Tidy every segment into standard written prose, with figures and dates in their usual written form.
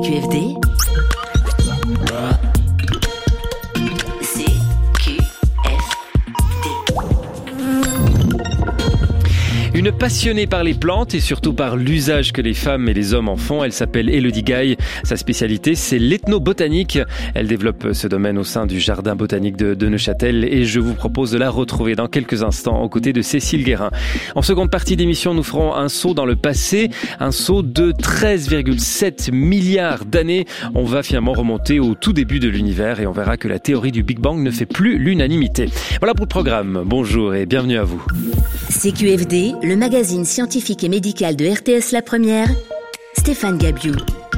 CQFD, Une passionnée par les plantes et surtout par l'usage que les femmes et les hommes en font, elle s'appelle Élodie Gaille. Sa spécialité, c'est l'ethnobotanique. Elle développe ce domaine au sein du jardin botanique de Neuchâtel et je vous propose de la retrouver dans quelques instants aux côtés de Cécile Guérin. En seconde partie d'émission, nous ferons un saut dans le passé, un saut de 13,7 milliards d'années. On va finalement remonter au tout début de l'univers et on verra que la théorie du Big Bang ne fait plus l'unanimité. Voilà pour le programme. Bonjour et bienvenue à vous. CQFD, le magazine scientifique et médical de RTS La Première, Stéphane Gabiou.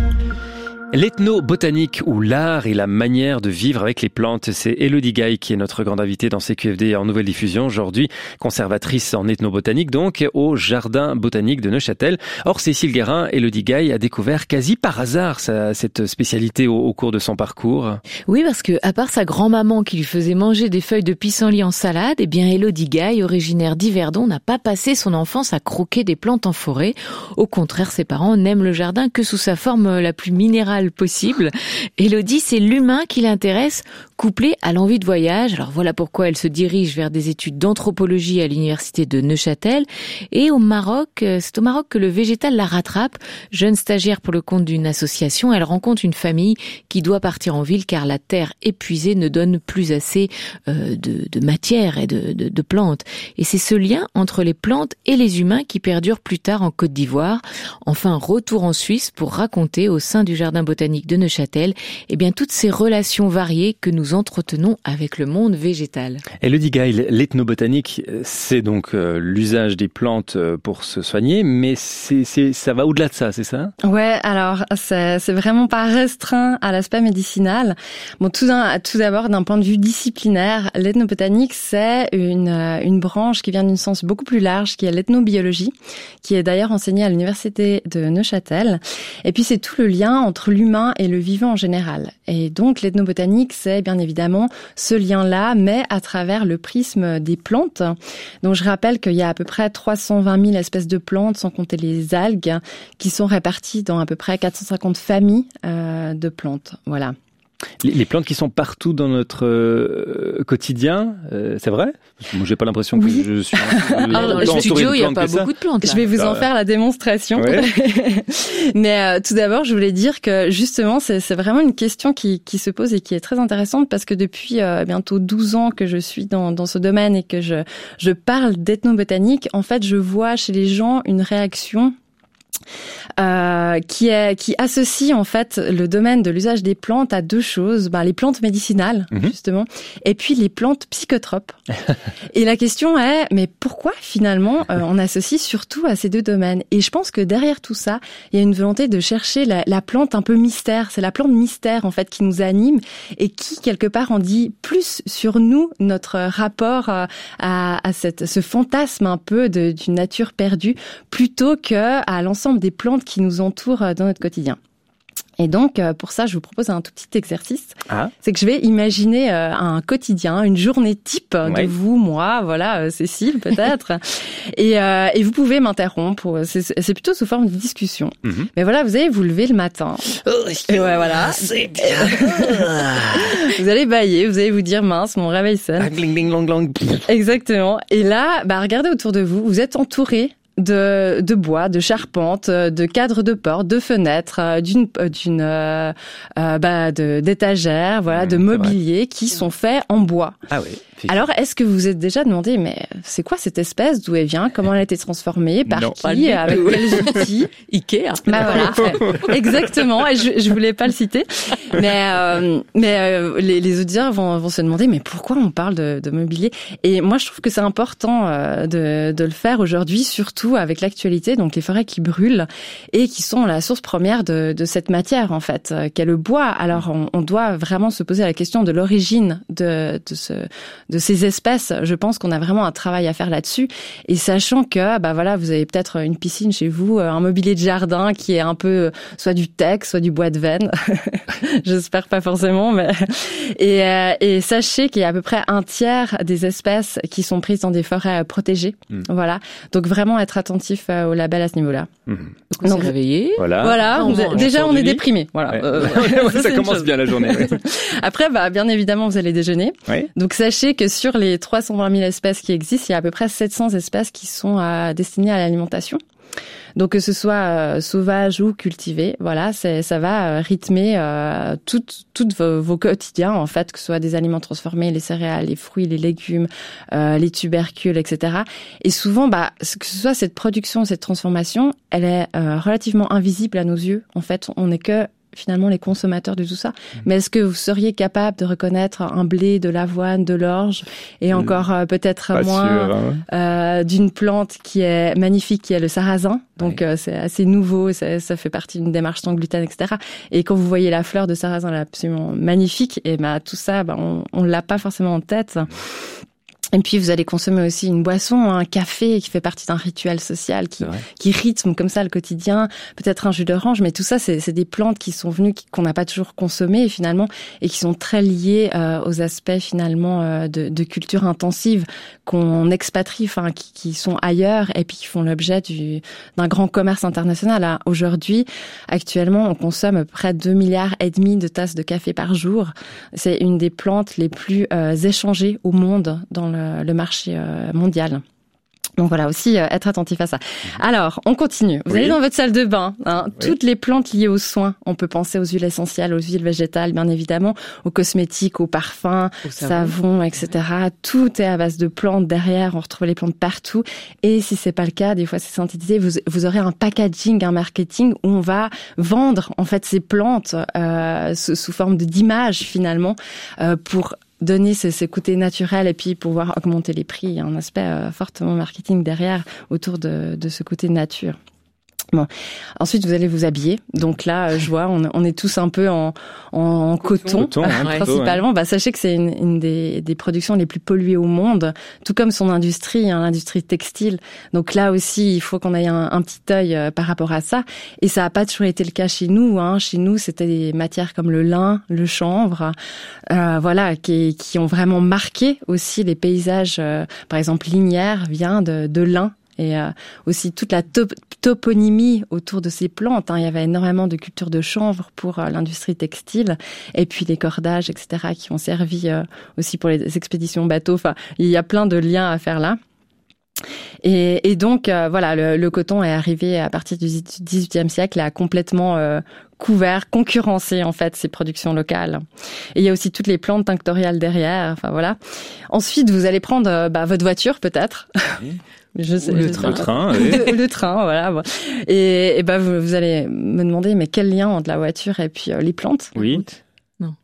L'ethnobotanique ou l'art et la manière de vivre avec les plantes, c'est Élodie Gaille qui est notre grande invitée dans CQFD en nouvelle diffusion aujourd'hui, conservatrice en ethnobotanique donc au jardin botanique de Neuchâtel. Or Cécile Guérin, Élodie Gaille a découvert quasi par hasard cette spécialité au cours de son parcours. Oui, parce que à part sa grand-maman qui lui faisait manger des feuilles de pissenlit en salade, eh bien Élodie Gaille, originaire d'Yverdon, n'a pas passé son enfance à croquer des plantes en forêt. Au contraire, ses parents n'aiment le jardin que sous sa forme la plus minérale possible. Élodie, c'est l'humain qui l'intéresse, couplé à l'envie de voyage. Alors voilà pourquoi elle se dirige vers des études d'anthropologie à l'université de Neuchâtel. Et au Maroc, c'est au Maroc que le végétal la rattrape. Jeune stagiaire pour le compte d'une association, elle rencontre une famille qui doit partir en ville car la terre épuisée ne donne plus assez de matière et de plantes. Et c'est ce lien entre les plantes et les humains qui perdure plus tard en Côte d'Ivoire. Enfin, retour en Suisse pour raconter au sein du jardin botanique de Neuchâtel, eh bien, toutes ces relations variées que nous entretenons avec le monde végétal. Élodie Gaille, l'ethnobotanique, c'est donc l'usage des plantes pour se soigner, mais ça va au-delà de ça, c'est ça? Ouais, alors c'est vraiment pas restreint à l'aspect médicinal. Bon, tout d'abord, d'un point de vue disciplinaire, l'ethnobotanique, c'est une branche qui vient d'une science beaucoup plus large, qui est l'ethnobiologie, qui est d'ailleurs enseignée à l'université de Neuchâtel. Et puis c'est tout le lien entre l'humain et le vivant en général. Et donc l'ethnobotanique, c'est bien évidemment ce lien-là, mais à travers le prisme des plantes. Donc je rappelle qu'il y a à peu près 320 000 espèces de plantes, sans compter les algues, qui sont réparties dans à peu près 450 familles de plantes. Voilà. Les plantes qui sont partout dans notre quotidien, c'est vrai? Moi, j'ai pas l'impression que je suis dans le studio, il n'y a pas beaucoup de plantes. Là. Je vais vous en faire la démonstration. Ouais. Mais tout d'abord, je voulais dire que justement, c'est vraiment une question qui se pose et qui est très intéressante parce que depuis bientôt 12 ans que je suis dans ce domaine et que je parle d'ethnobotanique, en fait, je vois chez les gens une réaction qui associe en fait le domaine de l'usage des plantes à deux choses, les plantes médicinales justement, et puis les plantes psychotropes. Et la question est, mais pourquoi finalement on associe surtout à ces deux domaines? Et je pense que derrière tout ça, il y a une volonté de chercher la plante un peu mystère. C'est la plante mystère en fait qui nous anime et qui quelque part en dit plus sur nous, notre rapport à ce fantasme un peu d'une nature perdue, plutôt que à l'ensemble des plantes qui nous entourent dans notre quotidien. Et donc, pour ça, je vous propose un tout petit exercice. C'est que je vais imaginer un quotidien, une journée type de vous, moi, voilà, Cécile peut-être. Et vous pouvez m'interrompre. C'est plutôt sous forme de discussion. Mais voilà, vous allez vous lever le matin. Et ouais, voilà. C'est bien. Vous allez bâiller, vous allez vous dire, mince, mon réveil sonne. Gling, gling, long, long. Exactement. Et là, regardez autour de vous. Vous êtes entouré de bois, de charpentes, de cadres de portes, de fenêtres, d'étagères, voilà, de mobilier qui sont faits en bois. Ah oui. Alors, est-ce que vous vous êtes déjà demandé, mais c'est quoi cette espèce, d'où elle vient, comment elle a été transformée, par qui, avec quels outils? Ikea. Voilà, exactement. Et je voulais pas le citer, mais les auditeurs vont se demander, mais pourquoi on parle de mobilier? Et moi, je trouve que c'est important de le faire aujourd'hui, surtout avec l'actualité, donc les forêts qui brûlent et qui sont la source première de cette matière en fait, qu'est le bois. Alors, on doit vraiment se poser la question de l'origine de ces espèces. Je pense qu'on a vraiment un travail à faire là-dessus. Et sachant que, voilà, vous avez peut-être une piscine chez vous, un mobilier de jardin qui est un peu soit du teck, soit du bois de veine. J'espère pas forcément, mais et sachez qu'il y a à peu près un tiers des espèces qui sont prises dans des forêts protégées. Voilà. Donc vraiment être être attentif au label à ce niveau-là. Donc, réveillé. Voilà. Déjà, on est déprimé. Voilà. Ouais. Ça commence bien la journée. Ouais. Après, bien évidemment, vous allez déjeuner. Ouais. Donc, sachez que sur les 320 000 espèces qui existent, il y a à peu près 700 espèces qui sont destinées à l'alimentation. Donc que ce soit sauvage ou cultivé, voilà, ça va rythmer toutes vos quotidiens en fait, que ce soit des aliments transformés, les céréales, les fruits, les légumes, les tubercules, etc. Et souvent, que ce soit cette production, cette transformation, elle est relativement invisible à nos yeux. En fait, on n'est que finalement les consommateurs de tout ça. Mais est-ce que vous seriez capable de reconnaître un blé, de l'avoine, de l'orge et encore peut-être moins d'une plante qui est magnifique, qui est le sarrasin. Donc c'est assez nouveau, ça fait partie d'une démarche sans gluten, etc. Et quand vous voyez la fleur de sarrasin, elle est absolument magnifique. Et tout ça, on l'a pas forcément en tête. Et puis, vous allez consommer aussi une boisson, un café qui fait partie d'un rituel social qui rythme comme ça le quotidien. Peut-être un jus d'orange, mais tout ça, c'est des plantes qui sont venues, qu'on n'a pas toujours consommées finalement, et qui sont très liées aux aspects finalement de culture intensive qu'on expatrie, enfin qui sont ailleurs et puis qui font l'objet d'un grand commerce international. Aujourd'hui, actuellement, on consomme près de 2,5 milliards de tasses de café par jour. C'est une des plantes les plus échangées au monde dans le marché mondial. Donc voilà, aussi être attentif à ça. Alors, on continue. Vous allez dans votre salle de bain. Toutes les plantes liées aux soins. On peut penser aux huiles essentielles, aux huiles végétales, bien évidemment, aux cosmétiques, aux parfums, savons, etc. Tout est à base de plantes derrière. On retrouve les plantes partout. Et si c'est pas le cas, des fois c'est synthétisé. Vous aurez un packaging, un marketing où on va vendre en fait ces plantes sous forme d'images finalement pour donner ce côté naturel et puis pouvoir augmenter les prix. Il y a un aspect fortement marketing derrière autour de ce côté nature. Bon. Ensuite, vous allez vous habiller. Donc là, je vois, on est tous un peu en coton principalement. Sachez que c'est une des productions les plus polluées au monde, tout comme son industrie, l'industrie textile. Donc là aussi, il faut qu'on ait un petit œil par rapport à ça. Et ça n'a pas toujours été le cas chez nous. Chez nous, c'était des matières comme le lin, le chanvre, qui ont vraiment marqué aussi les paysages. Par exemple, Linière vient de lin. Et aussi toute la toponymie autour de ces plantes. Il y avait énormément de cultures de chanvre pour l'industrie textile, et puis les cordages, etc., qui ont servi aussi pour les expéditions bateaux. Enfin, il y a plein de liens à faire là. Et donc, le coton est arrivé à partir du XVIIIe siècle et a complètement couvert, concurrencé en fait ces productions locales. Et il y a aussi toutes les plantes tinctoriales derrière. Enfin voilà. Ensuite, vous allez prendre votre voiture peut-être. Le train, voilà. Et vous allez me demander, mais quel lien entre la voiture et puis les plantes? Oui. Non.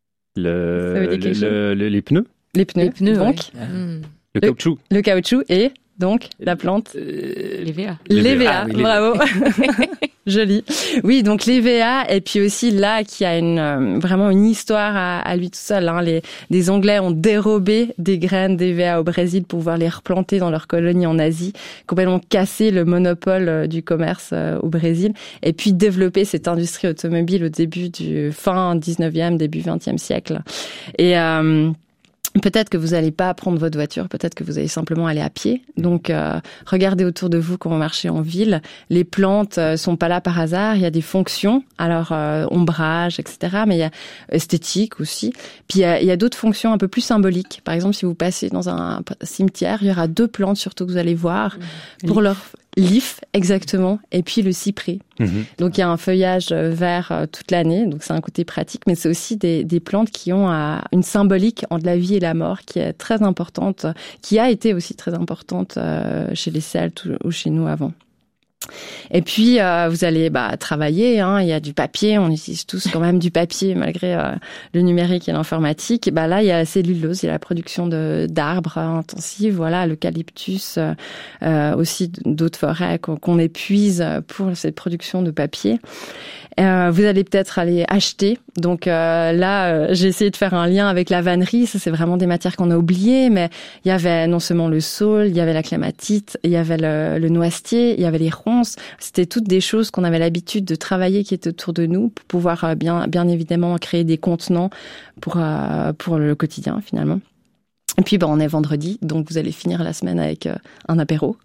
Les pneus. Les pneus, donc. Le caoutchouc. Le caoutchouc et donc la plante. L'EVA. L'EVA, bravo. Joli. Oui, donc l'EVA, et puis aussi là, qui a vraiment une histoire à lui tout seul. Les Anglais ont dérobé des graines d'EVA au Brésil pour pouvoir les replanter dans leurs colonies en Asie, complètement cassé le monopole du commerce au Brésil, et puis développer cette industrie automobile au début du fin 19e, début 20e siècle. Et peut-être que vous n'allez pas prendre votre voiture, peut-être que vous allez simplement aller à pied. Donc, regardez autour de vous quand vous marchez en ville. Les plantes sont pas là par hasard. Il y a des fonctions. Alors, ombrage, etc. Mais il y a esthétique aussi. Puis, il y a d'autres fonctions un peu plus symboliques. Par exemple, si vous passez dans un cimetière, il y aura 2 plantes surtout que vous allez voir pour leur l'if, exactement, et puis le cyprès. Donc il y a un feuillage vert toute l'année, donc c'est un côté pratique, mais c'est aussi des plantes qui ont une symbolique entre la vie et la mort qui est très importante, qui a été aussi très importante chez les Celtes ou chez nous avant. Et puis vous allez travailler, il y a du papier, on utilise tous quand même du papier malgré le numérique et l'informatique. Là il y a la cellulose, il y a la production d'arbres intensives, l'eucalyptus, aussi d'autres forêts qu'on épuise pour cette production de papier. Vous allez peut-être aller acheter. Donc j'ai essayé de faire un lien avec la vannerie. Ça, c'est vraiment des matières qu'on a oubliées, mais il y avait non seulement le saule, il y avait la clématite, il y avait le noisetier, il y avait les ronces. C'était toutes des choses qu'on avait l'habitude de travailler qui étaient autour de nous pour pouvoir bien évidemment créer des contenants pour le quotidien finalement. Et puis, on est vendredi, donc vous allez finir la semaine avec un apéro.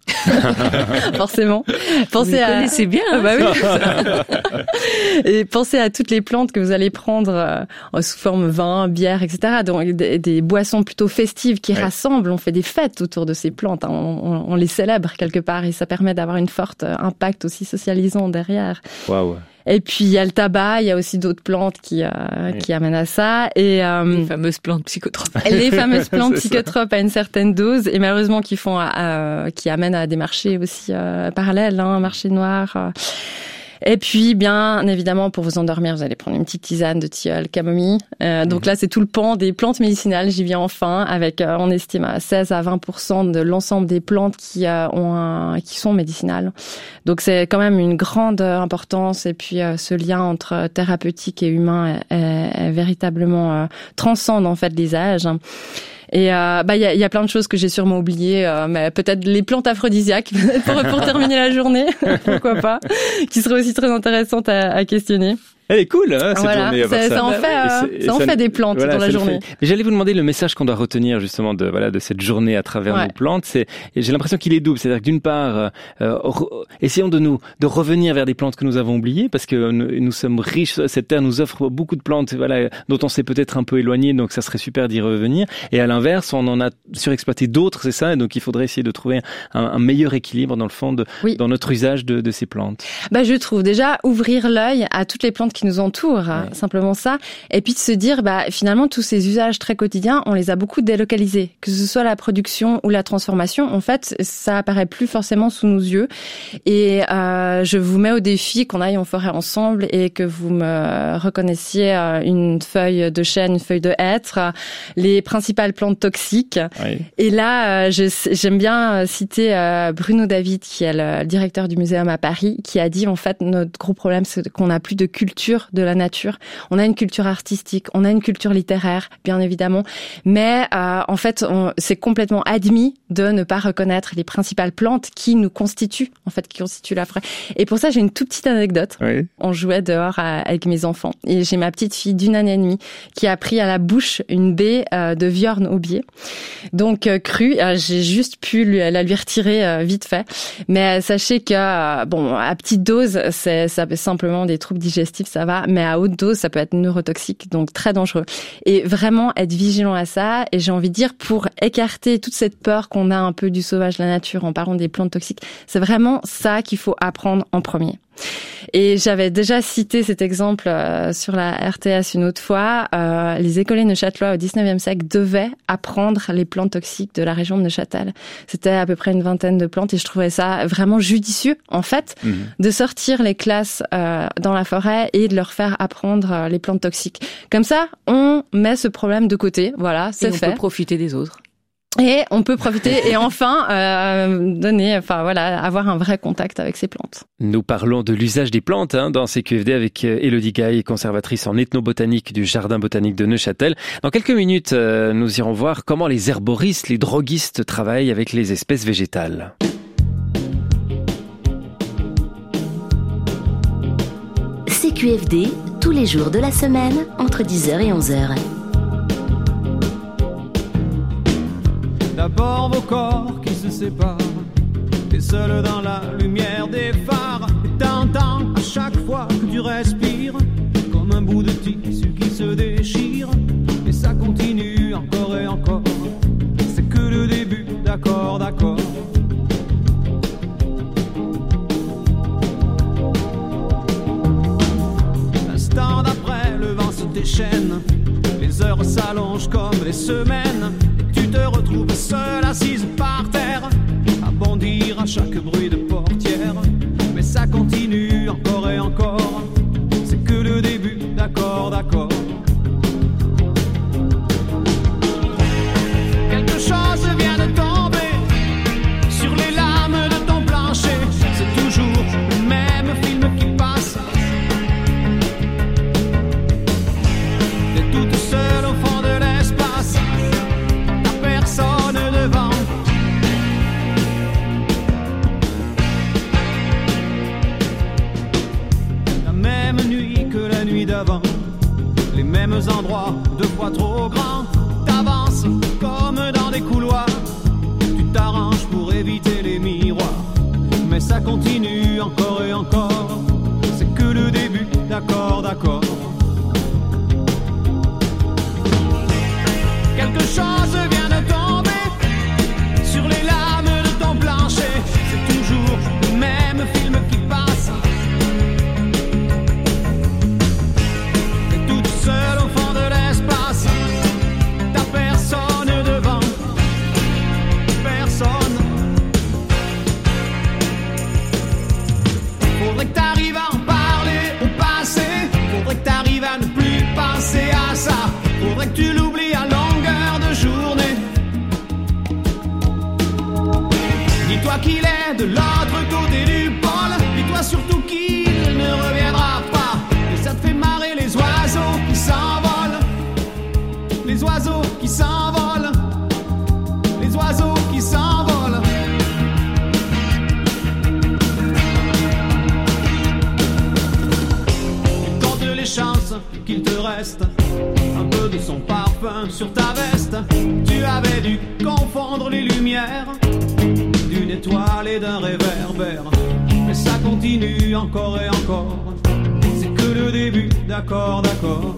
Forcément. Vous connaissez bien. Hein. Bah oui. Et pensez à toutes les plantes que vous allez prendre sous forme vin, bière, etc. Donc, des boissons plutôt festives qui rassemblent. On fait des fêtes autour de ces plantes. Hein. On les célèbre quelque part et ça permet d'avoir une forte impact aussi socialisant derrière. Waouh. Et puis il y a le tabac, il y a aussi d'autres plantes qui amènent à ça. Et les fameuses plantes psychotropes. Les fameuses plantes psychotropes à une certaine dose, et malheureusement qui amènent à des marchés aussi parallèles, hein, marché noir. Et puis, bien évidemment, pour vous endormir, vous allez prendre une petite tisane de tilleul, camomille. Donc là, c'est tout le pan des plantes médicinales. J'y viens enfin avec, on estime à 16 à 20% de l'ensemble des plantes qui sont médicinales. Donc c'est quand même une grande importance. Et puis ce lien entre thérapeutique et humain est véritablement transcende en fait les âges. Et il y a plein de choses que j'ai sûrement oubliées, mais peut-être les plantes aphrodisiaques pour terminer la journée, pourquoi pas, qui seraient aussi très intéressantes à questionner. Elle est cool, hein, cette journée. Ça en fait des plantes dans la journée. Mais j'allais vous demander le message qu'on doit retenir justement de cette journée à travers nos plantes. J'ai l'impression qu'il est double. C'est-à-dire que d'une part, essayons de revenir vers des plantes que nous avons oubliées, parce que nous sommes riches. Cette terre nous offre beaucoup de plantes, dont on s'est peut-être un peu éloigné. Donc ça serait super d'y revenir. Et à l'inverse, on en a surexploité d'autres, c'est ça. Et donc il faudrait essayer de trouver un meilleur équilibre dans le fond dans notre usage de ces plantes. Je trouve déjà ouvrir l'œil à toutes les plantes qui nous entourent, simplement ça, et puis de se dire finalement tous ces usages très quotidiens, on les a beaucoup délocalisés, que ce soit la production ou la transformation, en fait ça apparaît plus forcément sous nos yeux, et je vous mets au défi qu'on aille en forêt ensemble et que vous me reconnaissiez une feuille de chêne, une feuille de hêtre, les principales plantes toxiques. Et là j'aime bien citer Bruno David, qui est le directeur du muséum à Paris, qui a dit en fait notre gros problème c'est qu'on n'a plus de culture de la nature. On a une culture artistique, on a une culture littéraire, bien évidemment, mais en fait, c'est complètement admis de ne pas reconnaître les principales plantes qui nous constituent, en fait, qui constituent la forêt. Et pour ça, j'ai une toute petite anecdote. On jouait dehors avec mes enfants, et j'ai ma petite fille d'1 année et demie qui a pris à la bouche une baie de viorne aubier, donc crue. J'ai juste pu la lui retirer vite fait, mais sachez que à petite dose, ça simplement des troubles digestifs, ça va, mais à haute dose, ça peut être neurotoxique, donc très dangereux. Et vraiment être vigilant à ça, et j'ai envie de dire, pour écarter toute cette peur qu'on a un peu du sauvage de la nature en parlant des plantes toxiques, c'est vraiment ça qu'il faut apprendre en premier. Et j'avais déjà cité cet exemple sur la RTS une autre fois. Les écoliers neuchâtelois au 19e siècle devaient apprendre les plantes toxiques de la région de Neuchâtel. C'était à peu près une vingtaine de plantes, et je trouvais ça vraiment judicieux, en fait, de sortir les classes dans la forêt et de leur faire apprendre les plantes toxiques. Comme ça, on met ce problème de côté. Voilà, c'est fait. On peut profiter des autres. Et on peut profiter et enfin avoir un vrai contact avec ces plantes. Nous parlons de l'usage des plantes dans CQFD avec Élodie Gaille, conservatrice en ethnobotanique du Jardin botanique de Neuchâtel. Dans quelques minutes, nous irons voir comment les herboristes, les droguistes travaillent avec les espèces végétales. CQFD, tous les jours de la semaine, entre 10h et 11h. D'abord vos corps qui se séparent, t'es seul dans la lumière des phares, et t'entends à chaque fois que tu respires, comme un bout de tissu qui se déchire, et ça continue encore et encore, c'est que le début, d'accord, d'accord. L'instant d'après, le vent se déchaîne, les heures s'allongent comme les semaines, tu te retrouves seule assise par terre, à bondir à chaque bruit de portière. Mais ça continue encore et encore, c'est que le début, d'accord, d'accord. Quelque chose vient de tomber sur les lames de ton plancher, c'est toujours le même film qui passe. T'es toute seule au fond de l'espace, personne devant. La même nuit que la nuit d'avant, les mêmes endroits, 2 fois trop grands. T'avances comme dans dans des couloirs, tu t'arranges pour éviter les miroirs. Mais ça continue encore et encore, c'est que le début, d'accord, d'accord. Quelque chose vient de tomber sur les lames de ton plancher. C'est toujours le même film qui passe. T'es toute seule au fond de l'espace. T'as personne devant, personne. Faudrait que t'arrives à en parler au passé. Faudrait que t'arrives à ne plus penser à ça. Faudrait que tu l'oublies à longueur de journée. Dis-toi qu'il est de l'autre côté du pôle. Dis-toi surtout qu'il ne reviendra pas. Et ça te fait marrer les oiseaux qui s'envolent. Les oiseaux qui s'envolent. Les oiseaux qui s'envolent. Il compte les chances qu'il te reste un peu de son parfum sur ta veste. Tu avais dû confondre les lumières d'une étoile et d'un réverbère. Mais ça continue encore et encore, c'est que le début, d'accord, d'accord.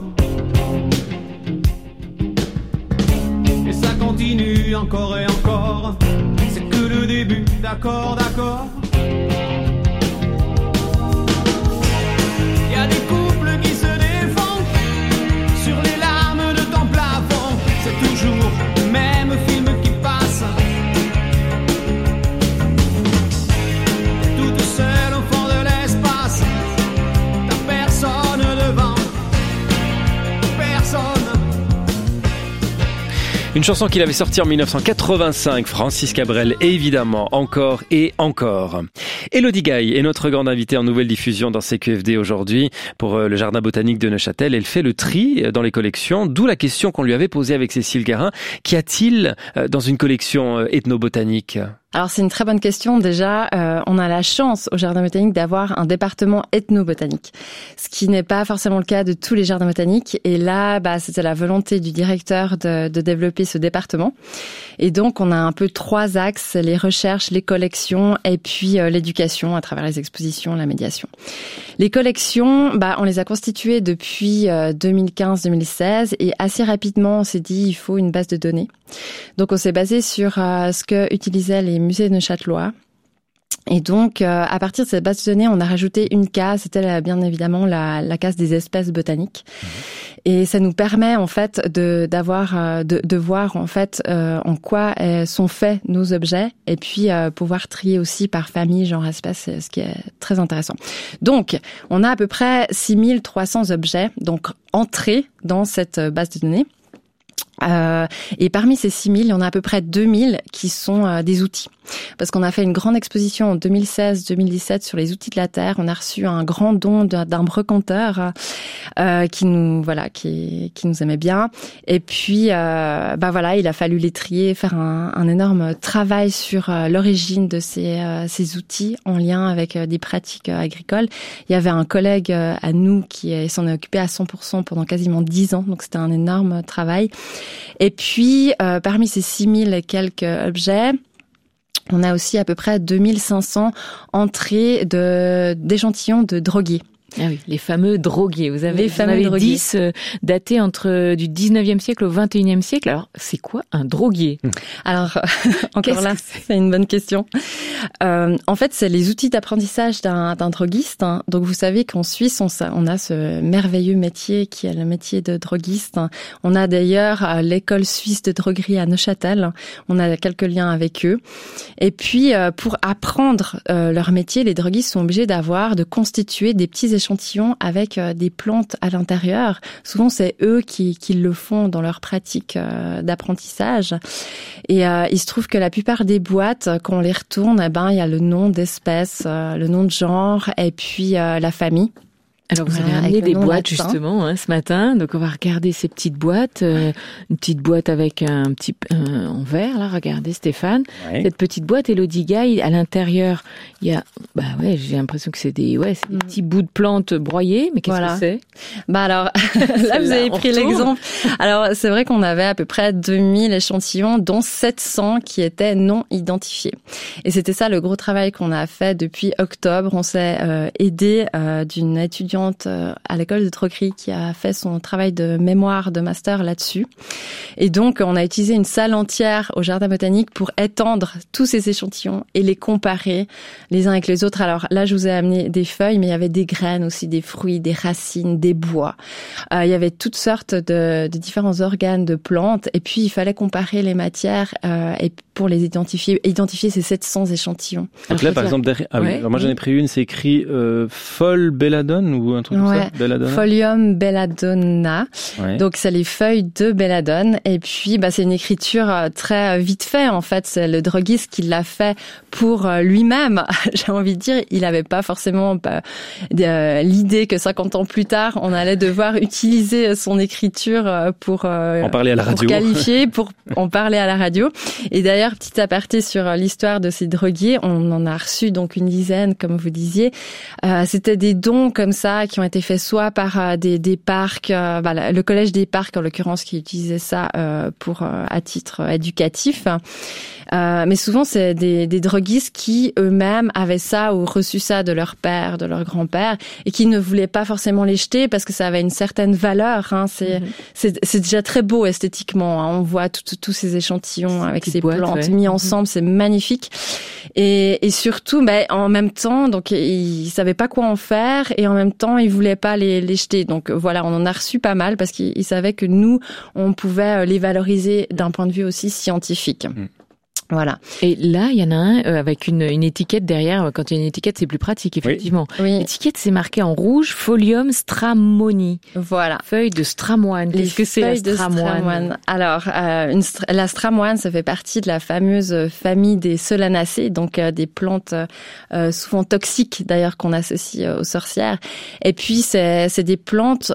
Et ça continue encore et encore, c'est que le début, d'accord, d'accord. Y a des couples qui se défendent sur les larmes de ton plafond. C'est toujours le même film qui passe. Toute seule au fond de l'espace. T'as personne devant, personne. Une chanson qu'il avait sortie en 1985, Francis Cabrel, évidemment, encore et encore. Élodie Gaille est notre grande invitée en nouvelle diffusion dans CQFD aujourd'hui pour le Jardin botanique de Neuchâtel. Elle fait le tri dans les collections, d'où la question qu'on lui avait posée avec Cécile Garin. Qu'y a-t-il dans une collection ethnobotanique ? Alors c'est une très bonne question. Déjà, on a la chance au Jardin botanique d'avoir un département ethnobotanique, ce qui n'est pas forcément le cas de tous les jardins botaniques. Et là, c'était la volonté du directeur de développer ce département. Et donc, on a un peu 3 axes, les recherches, les collections et puis l'éducation à travers les expositions, la médiation. Les collections, on les a constituées depuis 2015-2016 et assez rapidement, on s'est dit il faut une base de données. Donc, on s'est basé sur ce que utilisaient les musées neuchâtelois. Et donc, à partir de cette base de données, on a rajouté une case, c'était bien évidemment la case des espèces botaniques. Et ça nous permet en fait de voir en fait en quoi sont faits nos objets et puis pouvoir trier aussi par famille, genre espèce, ce qui est très intéressant. Donc, on a à peu près 6300 objets donc entrés dans cette base de données. Et parmi ces 6000, il y en a à peu près 2000 qui sont des outils. Parce qu'on a fait une grande exposition en 2016-2017 sur les outils de la terre. On a reçu un grand don d'un brocanteur qui nous aimait bien. Et puis il a fallu les trier, faire un énorme travail sur l'origine de ces outils en lien avec des pratiques agricoles. Il y avait un collègue à nous qui s'en est occupé à 100% pendant quasiment 10 ans. Donc c'était un énorme travail. Et puis, parmi ces 6000 et quelques objets, on a aussi à peu près 2500 entrées d'échantillons de droguiers. Ah oui, les fameux droguiers. Vous avez 10 datés entre du 19e siècle au 21e siècle. Alors, c'est quoi un droguier ? Alors, encore là, c'est une bonne question. En fait, c'est les outils d'apprentissage d'un droguiste. Donc, vous savez qu'en Suisse, on a ce merveilleux métier qui est le métier de droguiste. On a d'ailleurs l'école suisse de droguerie à Neuchâtel. On a quelques liens avec eux. Et puis, pour apprendre leur métier, les droguistes sont obligés de constituer des petits échantillons avec des plantes à l'intérieur. Souvent, c'est eux qui le font dans leur pratique d'apprentissage. Et il se trouve que la plupart des boîtes, quand on les retourne, il y a le nom d'espèce, le nom de genre et puis la famille. Alors vous avez amené des boîtes justement ce matin, donc on va regarder ces petites boîtes, une petite boîte avec un petit en verre là, regardez Stéphane, cette petite boîte Elodie Gaye, à l'intérieur il y a, j'ai l'impression que c'est des petits bouts de plantes broyés, mais qu'est-ce que c'est ? Alors là vous avez pris l'exemple. Alors c'est vrai qu'on avait à peu près 2000 échantillons, dont 700 qui étaient non identifiés. Et c'était ça le gros travail qu'on a fait depuis octobre. On s'est aidé d'une étudiante à l'école de Troquerie qui a fait son travail de mémoire, de master là-dessus. Et donc, on a utilisé une salle entière au Jardin botanique pour étendre tous ces échantillons et les comparer les uns avec les autres. Alors là, je vous ai amené des feuilles, mais il y avait des graines aussi, des fruits, des racines, des bois. Il y avait toutes sortes de différents organes de plantes. Et puis, il fallait comparer les matières et pour les identifier ces 700 échantillons. Donc là, par exemple, derrière, alors moi j'en ai pris une, c'est écrit Folle Belladone ou un truc comme ça, Belladonna. Folium belladonna. Donc c'est les feuilles de belladone. Et puis c'est une écriture très vite fait en fait. C'est le droguiste qui l'a fait pour lui-même. J'ai envie de dire, il n'avait pas forcément l'idée que 50 ans plus tard, on allait devoir utiliser son écriture pour en parler à la radio, pour qualifier, pour en parler à la radio. Et d'ailleurs, petit aparté sur l'histoire de ces droguiers, on en a reçu donc une dizaine, comme vous disiez. C'était des dons comme ça qui ont été faits soit par des parcs, le collège des parcs en l'occurrence qui utilisait ça pour à titre éducatif. Mais souvent c'est des droguistes qui eux-mêmes avaient ça ou reçu ça de leur père, de leur grand-père et qui ne voulaient pas forcément les jeter parce que ça avait une certaine valeur. C'est déjà très beau esthétiquement. On voit tous ces échantillons avec ces plantes mis ensemble, c'est magnifique. Et surtout, en même temps, donc ils savaient pas quoi en faire et en même temps ils voulaient pas les jeter. Donc voilà, on en a reçu pas mal parce qu'ils savaient que nous on pouvait les valoriser d'un point de vue aussi scientifique. Voilà. Et là, il y en a un avec une étiquette derrière. Quand il y a une étiquette, c'est plus pratique, effectivement. Oui. L'étiquette, c'est marqué en rouge, Folium stramoni. Voilà. Feuille de stramoine. Qu'est-ce que c'est, la stramoine ? Alors, la stramoine, ça fait partie de la fameuse famille des Solanacées, donc des plantes souvent toxiques, d'ailleurs, qu'on associe aux sorcières. Et puis, c'est des plantes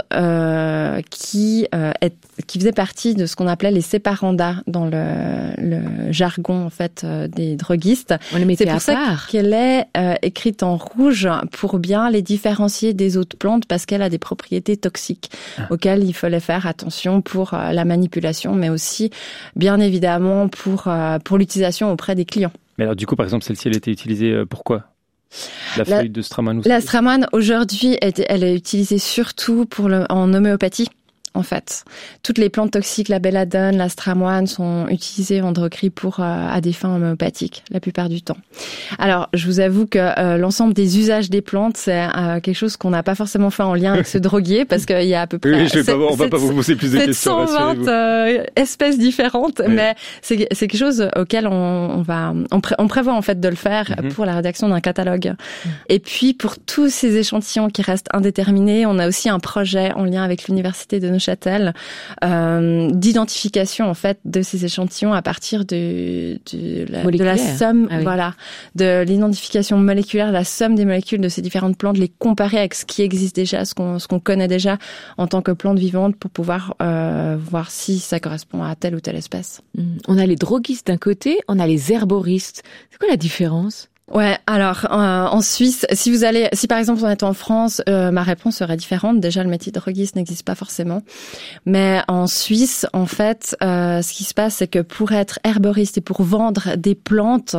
qui faisaient partie de ce qu'on appelait les séparandas dans le jargon en fait des droguistes. C'est pour ça qu'elle est écrite en rouge pour bien les différencier des autres plantes parce qu'elle a des propriétés toxiques auxquelles il fallait faire attention pour la manipulation, mais aussi bien évidemment pour l'utilisation auprès des clients. Mais alors du coup, par exemple, celle-ci, elle était utilisée pourquoi ? La feuille de stramoine. La stramoine aujourd'hui, elle est utilisée surtout en homéopathie. En fait, toutes les plantes toxiques, la belladone, la stramoine sont utilisées en droguerie à des fins homéopathiques la plupart du temps. Alors, je vous avoue que l'ensemble des usages des plantes, c'est quelque chose qu'on n'a pas forcément fait en lien avec ce droguier parce qu'il y a à peu près on va pas vous poser plus de questions. 720 espèces différentes, mais c'est quelque chose auquel on prévoit en fait de le faire pour la rédaction d'un catalogue. Et puis pour tous ces échantillons qui restent indéterminés, on a aussi un projet en lien avec l'université de Neuchâtel d'identification en fait de ces échantillons à partir de la somme de l'identification moléculaire, la somme des molécules de ces différentes plantes, les comparer avec ce qui existe déjà, ce qu'on connaît déjà en tant que plante vivante pour pouvoir voir si ça correspond à telle ou telle espèce. On a les droguistes d'un côté, on a les herboristes. C'est quoi la différence ? Ouais, alors en Suisse, si par exemple on est en France, ma réponse serait différente. Déjà, le métier de droguiste n'existe pas forcément, mais en Suisse, en fait, ce qui se passe, c'est que pour être herboriste et pour vendre des plantes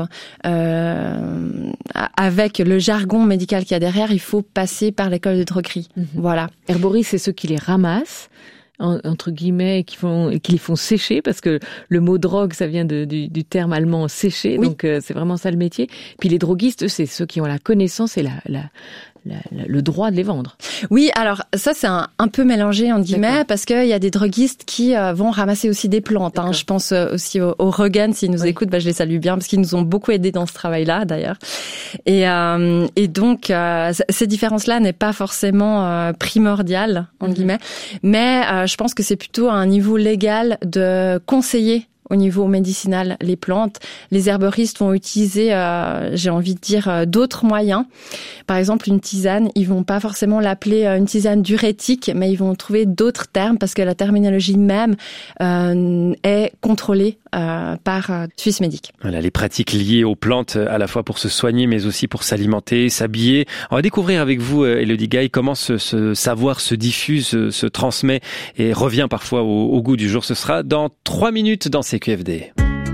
avec le jargon médical qu'il y a derrière, il faut passer par l'école de droguerie. Voilà. Herboriste, c'est ceux qui les ramassent, entre guillemets, qui les font sécher, parce que le mot drogue, ça vient du terme allemand sécher, donc c'est vraiment ça le métier. Puis les droguistes, c'est ceux qui ont la connaissance et le droit de les vendre. Oui, alors ça c'est un peu mélangé entre guillemets parce qu'il y a des droguistes qui vont ramasser aussi des plantes. Je pense aussi aux Rogan, s'ils nous écoutent, je les salue bien parce qu'ils nous ont beaucoup aidés dans ce travail-là d'ailleurs. Et donc ces différences-là n'est pas forcément primordiale entre guillemets, mais je pense que c'est plutôt à un niveau légal de conseiller au niveau médicinal les plantes. Les herboristes vont utiliser, j'ai envie de dire, d'autres moyens. Par exemple, une tisane, ils vont pas forcément l'appeler une tisane diurétique, mais ils vont trouver d'autres termes parce que la terminologie même est contrôlée par Swissmedic. Voilà, les pratiques liées aux plantes, à la fois pour se soigner, mais aussi pour s'alimenter, s'habiller. On va découvrir avec vous, Elodie Gaille, comment ce savoir se diffuse, se transmet et revient parfois au goût du jour. Ce sera dans 3 minutes dans CQFD.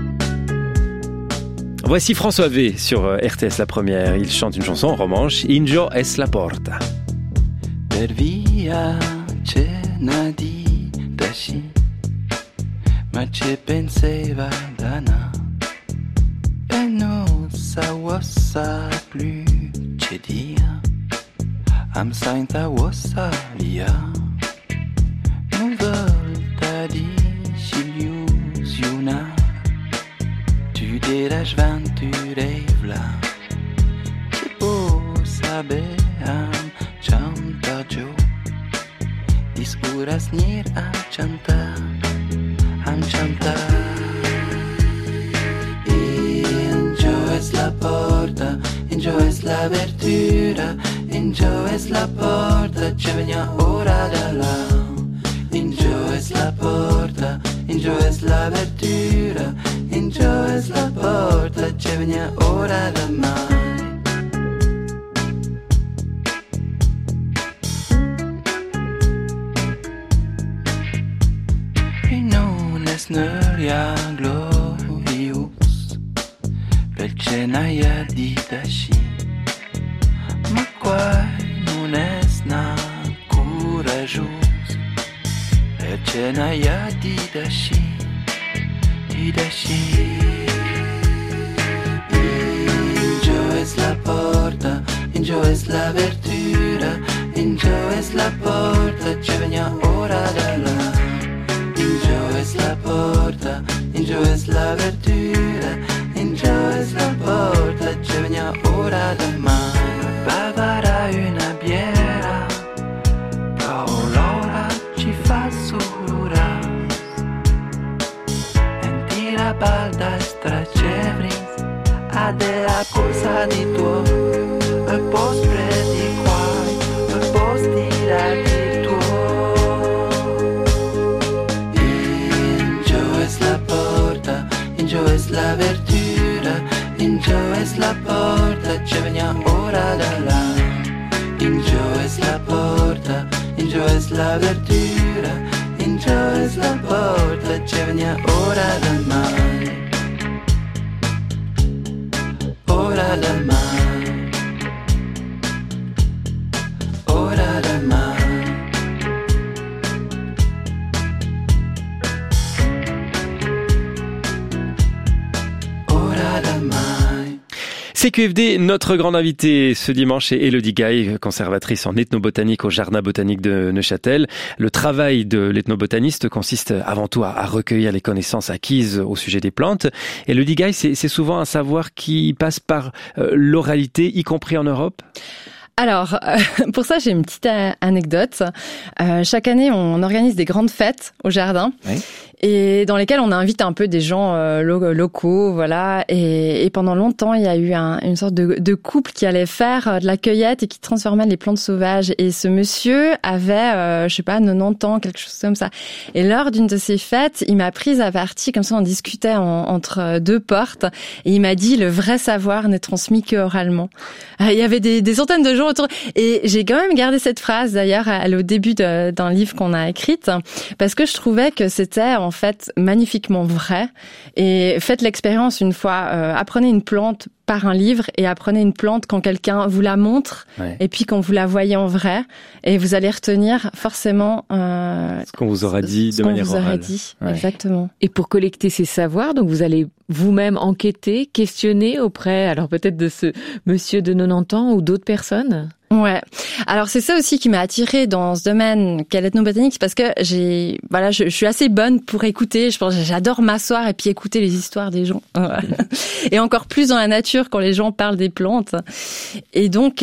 Voici François V sur RTS La Première. Il chante une chanson en romanche, Injo es la porta. Per via cenadi dashi, ma ci penseva dana, e non sa plus ci dia, am sainta wassa via, non volta di s'illusiona, tu deras venturevla, che può saber am chantar jo, discuras nir am chantar. Injo es la porta, Injo es la abertura, Injo es la porta, ci venia ora da là. Injo es la porta, Injo es la abertura, Injo es la porta, ci venia ora da mai. Snurja glorious, pelcenaia di dashi, ma quai non es na courageous, pelcenaia di dashi. Injo es la porta, Injo es la abertura, Injo es la porta, ci venia ora da là. Injo es la porta, Injo es la abertura, Injo es la porta, ci venia ora da mai. Bavara una biera, l'ora ci fa surura, entira balda stracevris, a della cosa di tuo, e post predi quai, e post dirati. Injo es la abertura, Injo es la porta, ci venia ora da là. Injo es la porta, Injo es la abertura, Injo es la porta, ci venia ora da mai. Ora da mai. Ora da mai. CQFD, notre grande invitée ce dimanche est Elodie Gaille, conservatrice en ethnobotanique au Jardin botanique de Neuchâtel. Le travail de l'ethnobotaniste consiste avant tout à recueillir les connaissances acquises au sujet des plantes. Elodie Gaille, c'est souvent un savoir qui passe par l'oralité, y compris en Europe ? Alors, pour ça, j'ai une petite anecdote. Chaque année, on organise des grandes fêtes au jardin. Oui. Et dans lesquelles on invite un peu des gens locaux, voilà. Et pendant longtemps, il y a eu une sorte de couple qui allait faire de la cueillette et qui transformait les plantes sauvages. Et ce monsieur avait, 90 ans, quelque chose comme ça. Et lors d'une de ces fêtes, il m'a prise à partie, comme ça on discutait entre deux portes. Et il m'a dit, le vrai savoir n'est transmis que oralement. Il y avait des centaines de gens autour. Et j'ai quand même gardé cette phrase, d'ailleurs, au début d'un livre qu'on a écrite, parce que je trouvais que c'était en fait magnifiquement vrai. Et faites l'expérience une fois, apprenez une plante par un livre et apprenez une plante quand quelqu'un vous la montre, ouais. Et puis quand vous la voyez en vrai, et vous allez retenir forcément ce qu'on vous aura dit de manière orale. Ouais. Exactement. Et pour collecter ces savoirs, donc vous allez vous-même enquêter, questionner auprès, alors peut-être de ce monsieur de 90 ans ou d'autres personnes ? Ouais. Alors c'est ça aussi qui m'a attirée dans ce domaine qu'est l'ethnobotanique, parce que je suis assez bonne pour écouter. Je pense, j'adore m'asseoir et puis écouter les histoires des gens. Et encore plus dans la nature quand les gens parlent des plantes. Et donc,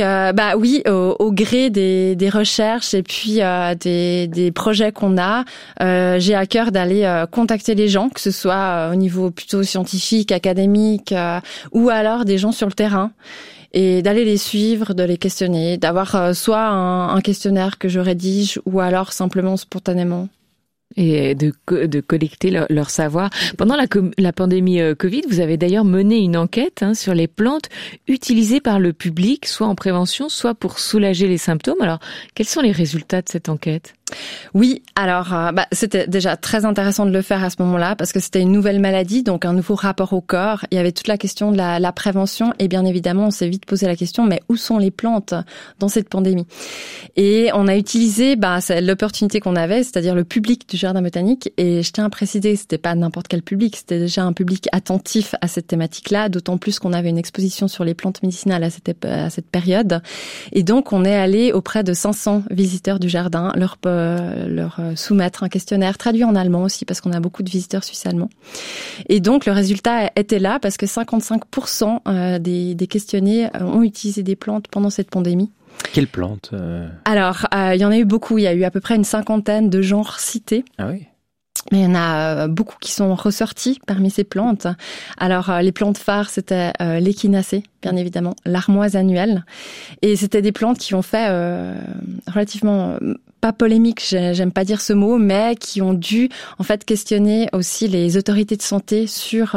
au gré des recherches et puis des projets qu'on a, j'ai à cœur d'aller contacter les gens, que ce soit au niveau plutôt scientifique, académique, ou alors des gens sur le terrain. Et d'aller les suivre, de les questionner, d'avoir soit un questionnaire que je rédige ou alors simplement spontanément. Et de collecter leur savoir. Pendant la pandémie Covid, vous avez d'ailleurs mené une enquête sur les plantes utilisées par le public, soit en prévention, soit pour soulager les symptômes. Alors, quels sont les résultats de cette enquête ? Oui, alors c'était déjà très intéressant de le faire à ce moment-là parce que c'était une nouvelle maladie, donc un nouveau rapport au corps. Il y avait toute la question de la prévention et bien évidemment, on s'est vite posé la question, mais où sont les plantes dans cette pandémie ? Et on a utilisé l'opportunité qu'on avait, c'est-à-dire le public du jardin botanique. Et je tiens à préciser, c'était pas n'importe quel public, c'était déjà un public attentif à cette thématique-là, d'autant plus qu'on avait une exposition sur les plantes médicinales à cette période. Et donc, on est allé auprès de 500 visiteurs du jardin, leur soumettre un questionnaire traduit en allemand aussi parce qu'on a beaucoup de visiteurs suisses-allemands. Et donc le résultat était là parce que 55% des questionnés ont utilisé des plantes pendant cette pandémie. Quelles plantes Alors, il y en a eu beaucoup. Il y a eu à peu près une 50aine de genres cités. Ah oui. Mais il y en a beaucoup qui sont ressortis parmi ces plantes. Alors, les plantes phares, c'était l'échinacée, bien évidemment, l'armoise annuelle. Et c'était des plantes qui ont fait relativement... pas polémique, j'aime pas dire ce mot, mais qui ont dû en fait questionner aussi les autorités de santé sur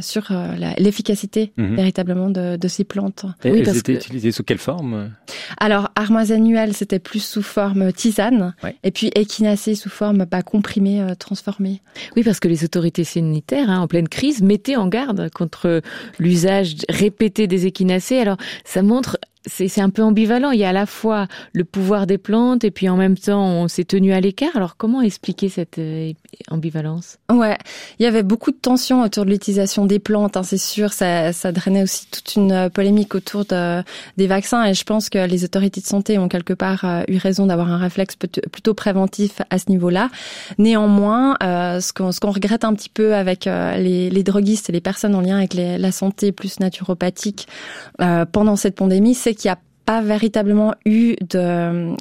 l'efficacité véritablement de ces plantes. Et elles étaient utilisées sous quelle forme ? Alors armoise annuelle, c'était plus sous forme tisane, et puis échinacée sous forme comprimée, transformée. Oui, parce que les autorités sanitaires, en pleine crise, mettaient en garde contre l'usage répété des échinacées. Alors ça montre... C'est un peu ambivalent. Il y a à la fois le pouvoir des plantes et puis en même temps, on s'est tenu à l'écart. Alors, comment expliquer cette ambivalence ? Ouais, il y avait beaucoup de tensions autour de l'utilisation des plantes, c'est sûr. Ça drainait aussi toute une polémique autour des vaccins et je pense que les autorités de santé ont quelque part eu raison d'avoir un réflexe plutôt préventif à ce niveau-là. Néanmoins, ce qu'on regrette un petit peu avec les droguistes et les personnes en lien avec la santé plus naturopathique pendant cette pandémie, c'est qu'il n'y a pas véritablement eu de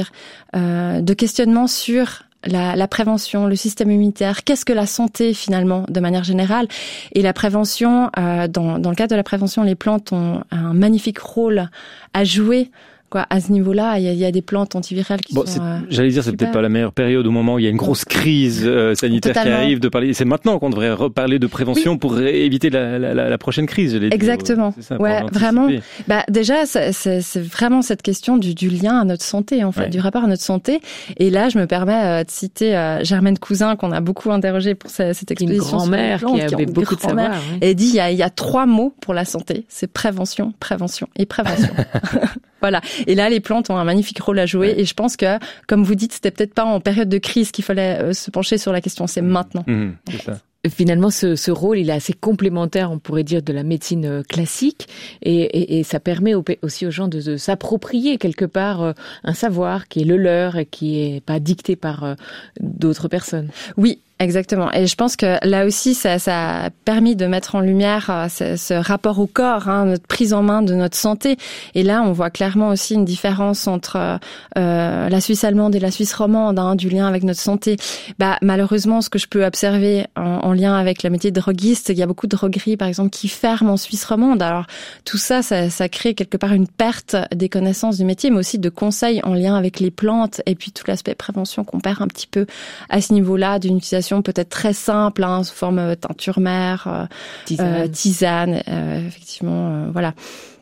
questionnement sur la prévention, le système immunitaire. Qu'est-ce que la santé finalement, de manière générale ? Et la prévention, dans le cadre de la prévention, les plantes ont un magnifique rôle à jouer. À ce niveau-là, il y a des plantes antivirales qui sont j'allais dire, c'est super. peut-être pas la meilleure période au moment où il y a une grosse crise sanitaire Totalement. qui arrive de parler. C'est maintenant qu'on devrait reparler de prévention pour éviter la prochaine crise. Exactement. C'est ça, vraiment. Déjà, c'est vraiment cette question du lien à notre santé, en fait, du rapport à notre santé. Et là, je me permets de citer Germaine Cousin, qu'on a beaucoup interrogée pour cette exposition. Une grand-mère qui avait beaucoup de savoir. Et dit, il y a 3 mots pour la santé. C'est prévention, prévention et prévention. Voilà. Et là, les plantes ont un magnifique rôle à jouer. Et je pense que, comme vous dites, c'était peut-être pas en période de crise qu'il fallait se pencher sur la question. C'est maintenant. C'est ça. Finalement, ce rôle, il est assez complémentaire, on pourrait dire, de la médecine classique, et ça permet aussi aux gens de s'approprier quelque part un savoir qui est le leur et qui est pas dicté par d'autres personnes. Oui. Exactement. Et je pense que là aussi, ça a permis de mettre en lumière ce rapport au corps, notre prise en main de notre santé. Et là, on voit clairement aussi une différence entre la Suisse allemande et la Suisse romande, du lien avec notre santé. Malheureusement, ce que je peux observer en lien avec le métier de droguiste, c'est qu'il y a beaucoup de drogueries, par exemple, qui ferment en Suisse romande. Alors, tout ça crée quelque part une perte des connaissances du métier, mais aussi de conseils en lien avec les plantes et puis tout l'aspect prévention qu'on perd un petit peu à ce niveau-là d'une utilisation peut-être très simple, sous forme teinture mère, tisane, effectivement, voilà.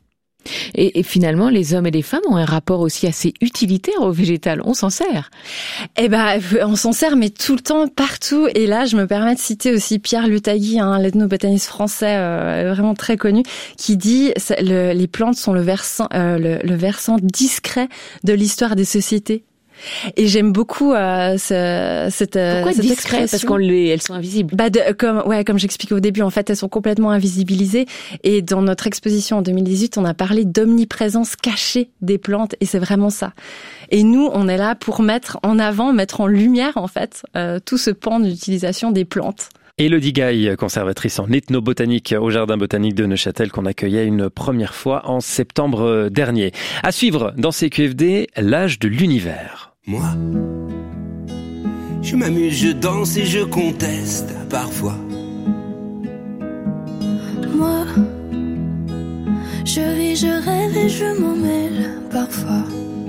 Et finalement, les hommes et les femmes ont un rapport aussi assez utilitaire au végétal. On s'en sert. On s'en sert, mais tout le temps, partout. Et là, je me permets de citer aussi Pierre Lutagui, l'ethnobotaniste français vraiment très connu, qui dit les plantes sont le versant discret de l'histoire des sociétés. Et j'aime beaucoup cette Pourquoi cette discret? Parce elles sont invisibles. Comme j'expliquais au début, en fait, elles sont complètement invisibilisées. Et dans notre exposition en 2018, on a parlé d'omniprésence cachée des plantes, et c'est vraiment ça. Et nous, on est là pour mettre en avant, mettre en lumière, en fait, tout ce pan d'utilisation des plantes. Élodie Gaille, conservatrice en ethnobotanique au Jardin botanique de Neuchâtel, qu'on accueillait une première fois en septembre dernier. À suivre dans CQFD, l'âge de l'univers. Moi, je m'amuse, je danse et je conteste parfois. Moi, je vis, je rêve et je m'en mêle parfois.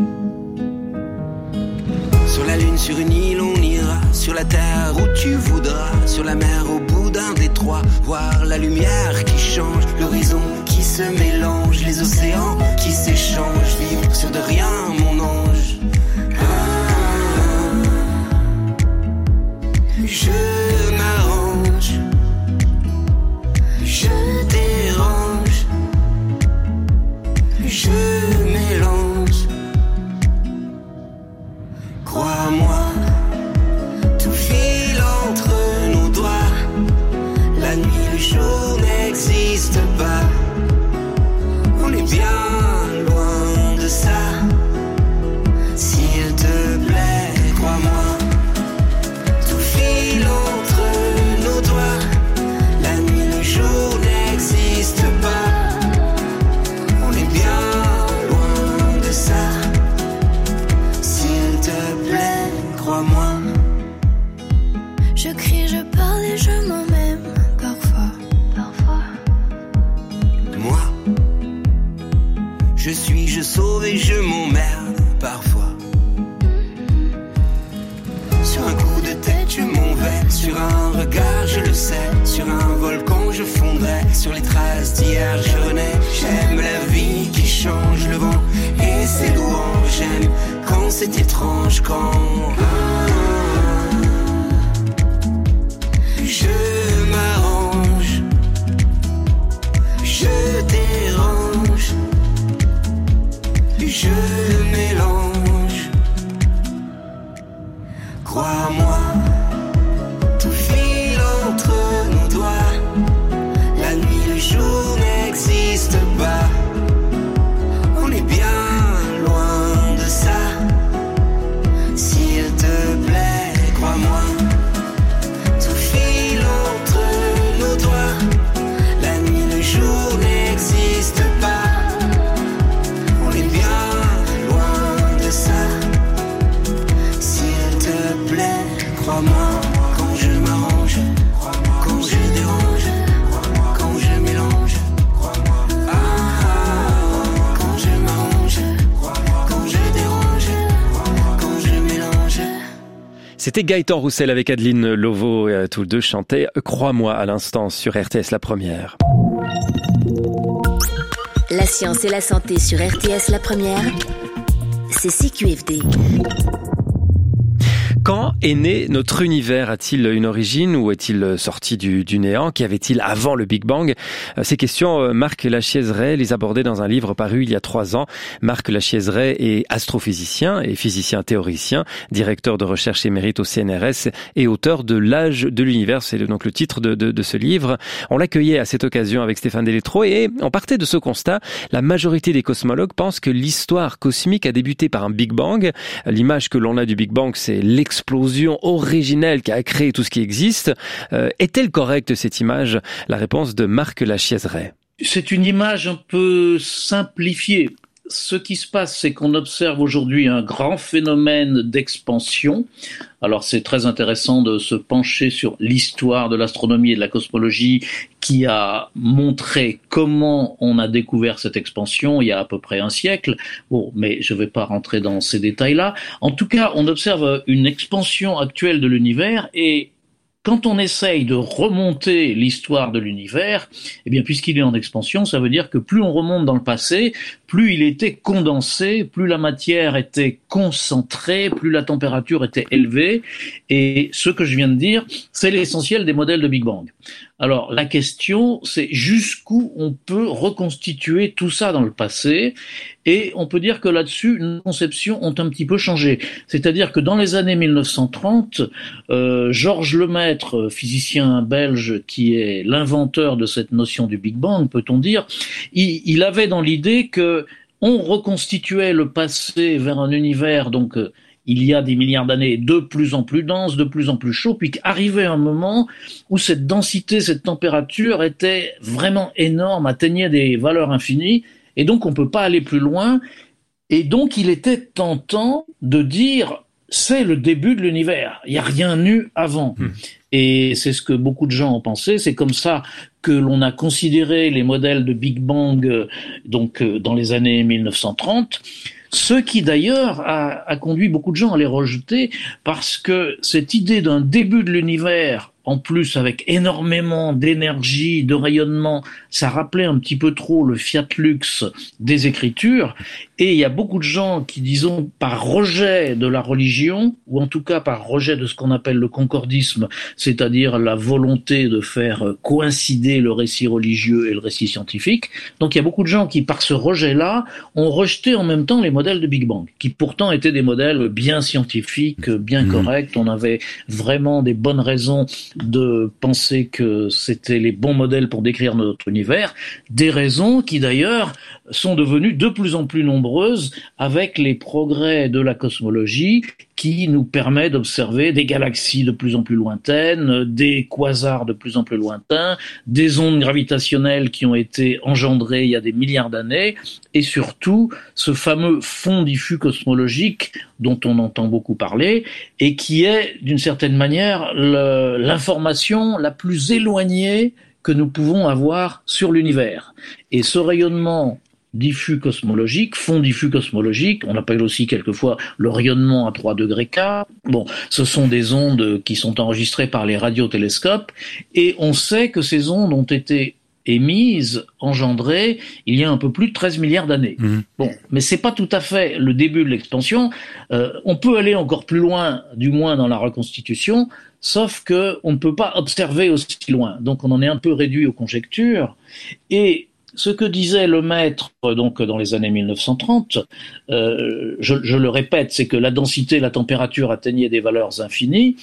Sur la lune, sur une île, on ira. Sur la terre où tu voudras. Sur la mer, au bout d'un détroit. Voir la lumière qui change. L'horizon qui se mélange. Les océans qui s'échangent. Vivre sur de rien, mon ange. Je m'arrange. Je dérange. Je mélange. Crois-moi, tout file entre nos doigts. La nuit, le jour n'existe pas. On est bien loin de ça. S'il te plaît, crois-moi. Tout file entre nos doigts. La nuit, le jour n'existe pas. On est bien loin de ça. Crois-moi. Je crie, je parle et je m'en même parfois. Moi, je suis, je sauve et je m'emmerde parfois. Sur un coup de tête, je m'en vais. Sur un regard, je le sais. Sur un volcan, je fondrai. Sur les traces d'hier, je renais. J'aime la vie qui change, le vent et ses louanges. J'aime quand c'est étrange, quand je m'arrange, je dérange, je mélange. Crois-moi, tout file entre nos doigts. La nuit, le jour n'existe pas. On est bien loin de ça. S'il te plaît, crois-moi. Tout file entre nos doigts. La nuit, le jour n'existe pas. On est bien loin de ça. S'il te plaît, crois-moi. Quand je m'arrange, quand je dérange, quand je mélange. Quand je m'arrange, quand je dérange, quand je mélange. C'était Gaëtan Roussel avec Adeline Lovo, et tous deux chantaient « Crois-moi » à l'instant sur RTS La Première. La science et la santé sur RTS La Première, c'est CQFD. Quand est né notre univers? A-t-il une origine ou est-il sorti du néant? Qu'y avait-il avant le Big Bang? Ces questions, Marc Lachiaiseray les abordait dans un livre paru il y a 3 ans. Marc Lachiaiseray est astrophysicien et physicien théoricien, directeur de recherche émérite au CNRS et auteur de L'âge de l'univers. C'est donc le titre de ce livre. On l'accueillait à cette occasion avec Stéphane Delétro et on partait de ce constat. La majorité des cosmologues pensent que l'histoire cosmique a débuté par un Big Bang. L'image que l'on a du Big Bang, c'est l'explosion originelle qui a créé tout ce qui existe. Est-elle correcte cette image? La réponse de Marc Lachiaiseray. C'est une image un peu simplifiée. Ce qui se passe, c'est qu'on observe aujourd'hui un grand phénomène d'expansion. Alors c'est très intéressant de se pencher sur l'histoire de l'astronomie et de la cosmologie qui a montré comment on a découvert cette expansion il y a à peu près un siècle. Bon, mais je ne vais pas rentrer dans ces détails-là. En tout cas, on observe une expansion actuelle de l'univers et quand on essaye de remonter l'histoire de l'univers, eh bien, puisqu'il est en expansion, ça veut dire que plus on remonte dans le passé, plus il était condensé, plus la matière était concentrée, plus la température était élevée. Et ce que je viens de dire, c'est l'essentiel des modèles de Big Bang. Alors, la question, c'est jusqu'où on peut reconstituer tout ça dans le passé. Et on peut dire que là-dessus, nos conceptions ont un petit peu changé. C'est-à-dire que dans les années 1930, Georges Lemaître, physicien belge qui est l'inventeur de cette notion du Big Bang, peut-on dire, il avait dans l'idée que on reconstituait le passé vers un univers, donc il y a des milliards d'années, de plus en plus dense, de plus en plus chaud, puis qu'arrivait un moment où cette densité, cette température était vraiment énorme, atteignait des valeurs infinies, et donc on ne peut pas aller plus loin. Et donc il était tentant de dire, c'est le début de l'univers, il n'y a rien eu avant. Et c'est ce que beaucoup de gens ont pensé, c'est comme ça que l'on a considéré les modèles de Big Bang dans les années 1930, ce qui d'ailleurs a conduit beaucoup de gens à les rejeter, parce que cette idée d'un début de l'univers, en plus avec énormément d'énergie, de rayonnement, ça rappelait un petit peu trop le Fiat Lux des Écritures, et il y a beaucoup de gens qui, disons, par rejet de la religion, ou en tout cas par rejet de ce qu'on appelle le concordisme, c'est-à-dire la volonté de faire coïncider le récit religieux et le récit scientifique, donc il y a beaucoup de gens qui, par ce rejet-là, ont rejeté en même temps les modèles de Big Bang, qui pourtant étaient des modèles bien scientifiques, bien corrects, on avait vraiment des bonnes raisons de penser que c'était les bons modèles pour décrire notre univers, des raisons qui d'ailleurs sont devenues de plus en plus nombreuses avec les progrès de la cosmologie qui nous permet d'observer des galaxies de plus en plus lointaines, des quasars de plus en plus lointains, des ondes gravitationnelles qui ont été engendrées il y a des milliards d'années, et surtout ce fameux fond diffus cosmologique dont on entend beaucoup parler, et qui est d'une certaine manière l'information la plus éloignée que nous pouvons avoir sur l'univers. Et ce rayonnement diffus cosmologique, fond diffus cosmologique, on appelle aussi quelquefois le rayonnement à 3 degrés K. Bon, ce sont des ondes qui sont enregistrées par les radiotélescopes, et on sait que ces ondes ont été émises, engendrées, il y a un peu plus de 13 milliards d'années. Bon, mais c'est pas tout à fait le début de l'expansion. On peut aller encore plus loin, du moins dans la reconstitution, sauf que on ne peut pas observer aussi loin. Donc on en est un peu réduit aux conjectures. Et ce que disait Lemaître donc dans les années 1930, je le répète, c'est que la densité, la température atteignaient des valeurs infinies.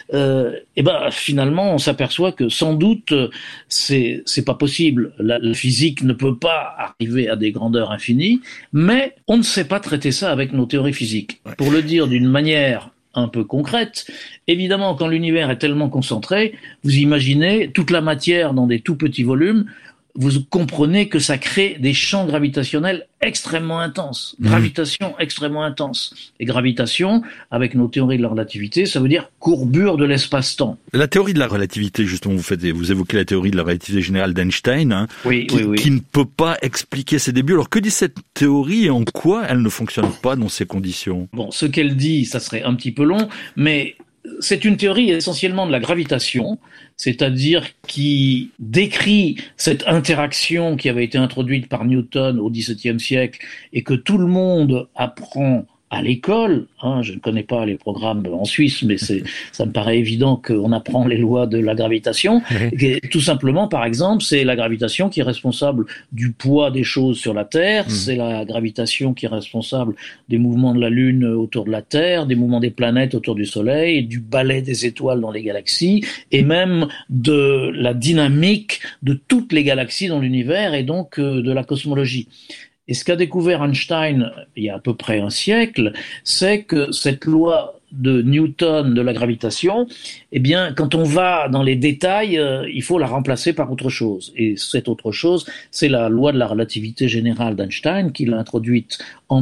Et ben finalement, on s'aperçoit que sans doute c'est pas possible. La physique ne peut pas arriver à des grandeurs infinies, mais on ne sait pas traiter ça avec nos théories physiques. Pour le dire d'une manière un peu concrète, évidemment, quand l'univers est tellement concentré, vous imaginez toute la matière dans des tout petits volumes. Vous comprenez que ça crée des champs gravitationnels extrêmement intenses. Gravitation extrêmement intense. Et gravitation, avec nos théories de la relativité, ça veut dire courbure de l'espace-temps. La théorie de la relativité, justement, vous évoquez la théorie de la relativité générale d'Einstein, qui ne peut pas expliquer ses débuts. Alors que dit cette théorie et en quoi elle ne fonctionne pas dans ces conditions? Bon, ce qu'elle dit, ça serait un petit peu long, mais c'est une théorie essentiellement de la gravitation, c'est-à-dire qui décrit cette interaction qui avait été introduite par Newton au XVIIe siècle et que tout le monde apprend à l'école. Je ne connais pas les programmes en Suisse, mais ça me paraît évident qu'on apprend les lois de la gravitation. Et tout simplement, par exemple, c'est la gravitation qui est responsable du poids des choses sur la Terre, c'est la gravitation qui est responsable des mouvements de la Lune autour de la Terre, des mouvements des planètes autour du Soleil, du balai des étoiles dans les galaxies, et même de la dynamique de toutes les galaxies dans l'univers, et donc de la cosmologie. Et ce qu'a découvert Einstein il y a à peu près un siècle, c'est que cette loi de Newton de la gravitation, eh bien, quand on va dans les détails, il faut la remplacer par autre chose. Et cette autre chose, c'est la loi de la relativité générale d'Einstein, qu'il a introduite en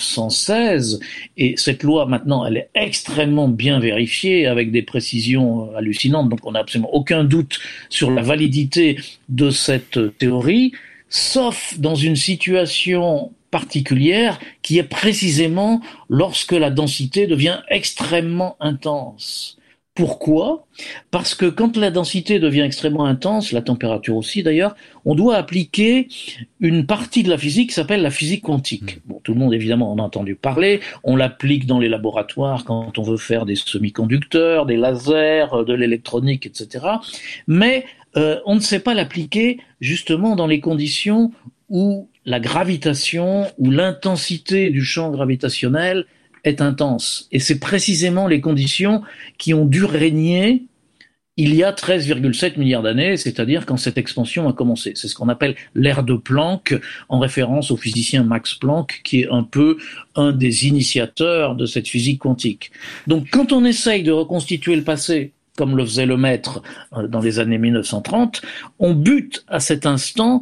1916. Et cette loi, maintenant, elle est extrêmement bien vérifiée, avec des précisions hallucinantes. Donc, on n'a absolument aucun doute sur la validité de cette théorie, sauf dans une situation particulière qui est précisément lorsque la densité devient extrêmement intense. Pourquoi ? Parce que quand la densité devient extrêmement intense, la température aussi d'ailleurs, on doit appliquer une partie de la physique qui s'appelle la physique quantique. Bon, tout le monde évidemment en a entendu parler, on l'applique dans les laboratoires quand on veut faire des semi-conducteurs, des lasers, de l'électronique, etc. Mais on ne sait pas l'appliquer justement dans les conditions où la gravitation, où l'intensité du champ gravitationnel est intense. Et c'est précisément les conditions qui ont dû régner il y a 13,7 milliards d'années, c'est-à-dire quand cette expansion a commencé. C'est ce qu'on appelle l'ère de Planck, en référence au physicien Max Planck, qui est un peu un des initiateurs de cette physique quantique. Donc quand on essaye de reconstituer le passé, comme le faisait Lemaître dans les années 1930, on bute à cet instant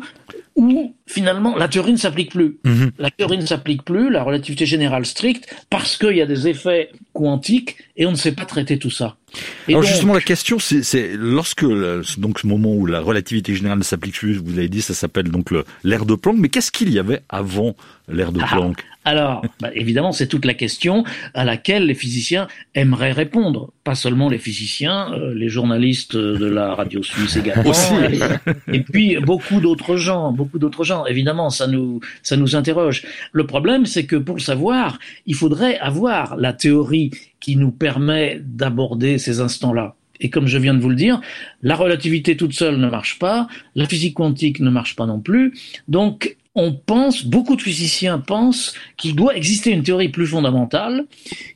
où finalement la théorie ne s'applique plus. La théorie ne s'applique plus, la relativité générale stricte, parce qu'il y a des effets quantiques et on ne sait pas traiter tout ça. Et alors donc, justement, la question, c'est lorsque donc ce moment où la relativité générale ne s'applique plus, vous l'avez dit, ça s'appelle donc l'ère de Planck. Mais qu'est-ce qu'il y avait avant l'ère de Planck ? Alors, évidemment, c'est toute la question à laquelle les physiciens aimeraient répondre. Pas seulement les physiciens, les journalistes de la radio suisse également, aussi. Et puis beaucoup d'autres gens. Évidemment, ça nous interroge. Le problème, c'est que pour le savoir, il faudrait avoir la théorie qui nous permet d'aborder ces instants-là. Et comme je viens de vous le dire, la relativité toute seule ne marche pas, la physique quantique ne marche pas non plus. Donc, beaucoup de physiciens pensent qu'il doit exister une théorie plus fondamentale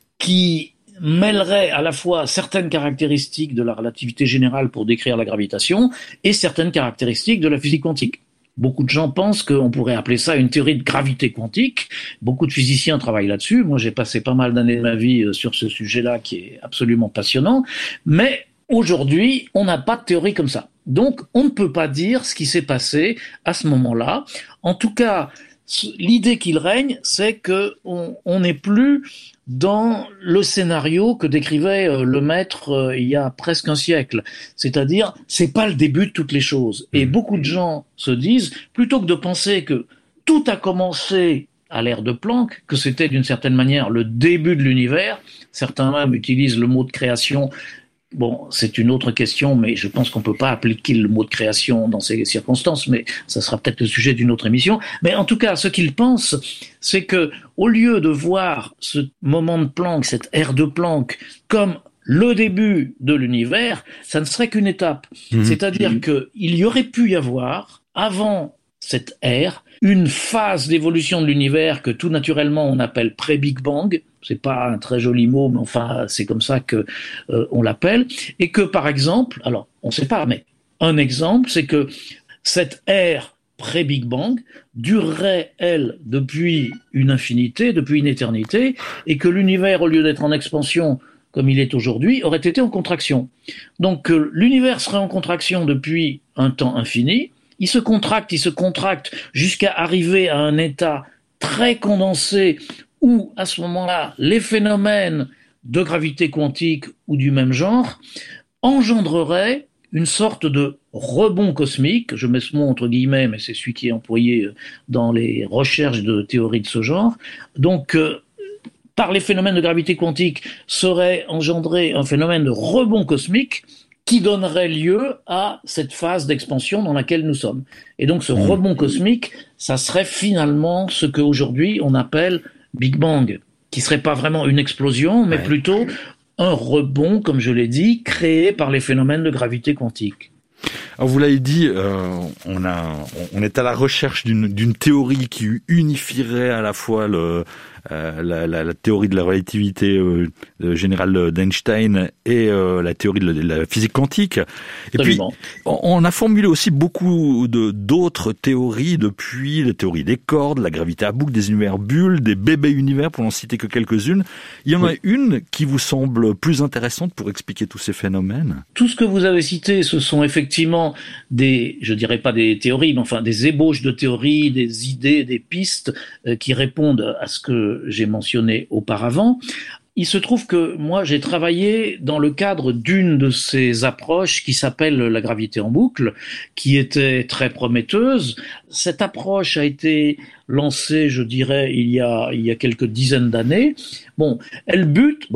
qui mêlerait à la fois certaines caractéristiques de la relativité générale pour décrire la gravitation et certaines caractéristiques de la physique quantique. Beaucoup de gens pensent qu'on pourrait appeler ça une théorie de gravité quantique. Beaucoup de physiciens travaillent là-dessus. Moi, j'ai passé pas mal d'années de ma vie sur ce sujet-là qui est absolument passionnant. Mais aujourd'hui, on n'a pas de théorie comme ça. Donc, on ne peut pas dire ce qui s'est passé à ce moment-là. En tout cas, l'idée qu'il règne, c'est que on n'est plus dans le scénario que décrivait Lemaître il y a presque un siècle. C'est-à-dire, c'est pas le début de toutes les choses. Et beaucoup de gens se disent, plutôt que de penser que tout a commencé à l'ère de Planck, que c'était d'une certaine manière le début de l'univers, certains même utilisent le mot de création. Bon, c'est une autre question, mais je pense qu'on peut pas appliquer le mot de création dans ces circonstances, mais ça sera peut-être le sujet d'une autre émission. Mais en tout cas, ce qu'ils pensent, c'est que, au lieu de voir ce moment de Planck, cette ère de Planck, comme le début de l'univers, ça ne serait qu'une étape. C'est-à-dire qu'il y aurait pu y avoir, avant cette ère, une phase d'évolution de l'univers que tout naturellement on appelle pré-Big Bang. C'est pas un très joli mot, mais enfin c'est comme ça que on l'appelle. Et que par exemple, alors on sait pas, mais un exemple, c'est que cette ère pré-Big Bang durerait, elle, depuis une infinité, depuis une éternité, et que l'univers, au lieu d'être en expansion comme il est aujourd'hui, aurait été en contraction. Donc l'univers serait en contraction depuis un temps infini. Il se contracte jusqu'à arriver à un état très condensé où, à ce moment-là, les phénomènes de gravité quantique ou du même genre engendreraient une sorte de rebond cosmique. Je mets ce mot entre guillemets, mais c'est celui qui est employé dans les recherches de théories de ce genre. Donc, par les phénomènes de gravité quantique, serait engendré un phénomène de rebond cosmique qui donnerait lieu à cette phase d'expansion dans laquelle nous sommes. Et donc ce rebond cosmique, ça serait finalement ce qu'aujourd'hui on appelle Big Bang, qui serait pas vraiment une explosion, mais plutôt un rebond, comme je l'ai dit, créé par les phénomènes de gravité quantique. Alors vous l'avez dit, on est à la recherche d'une théorie qui unifierait à la fois la théorie de la relativité générale d'Einstein et la théorie de la physique quantique. Et Absolument. puis, on a formulé aussi beaucoup d'autres théories depuis, la théorie des cordes, la gravité à boucle, des univers bulles, des bébés univers, pour n'en citer que quelques-unes. Il y en a une qui vous semble plus intéressante pour expliquer tous ces phénomènes? Tout ce que vous avez cité, ce sont effectivement je dirais pas des théories, mais enfin des ébauches de théories, des idées, des pistes qui répondent à ce que j'ai mentionné auparavant. Il se trouve que moi, j'ai travaillé dans le cadre d'une de ces approches qui s'appelle la gravité en boucle, qui était très prometteuse. Cette approche a été lancée, je dirais, il y a quelques dizaines d'années. Bon, elle bute,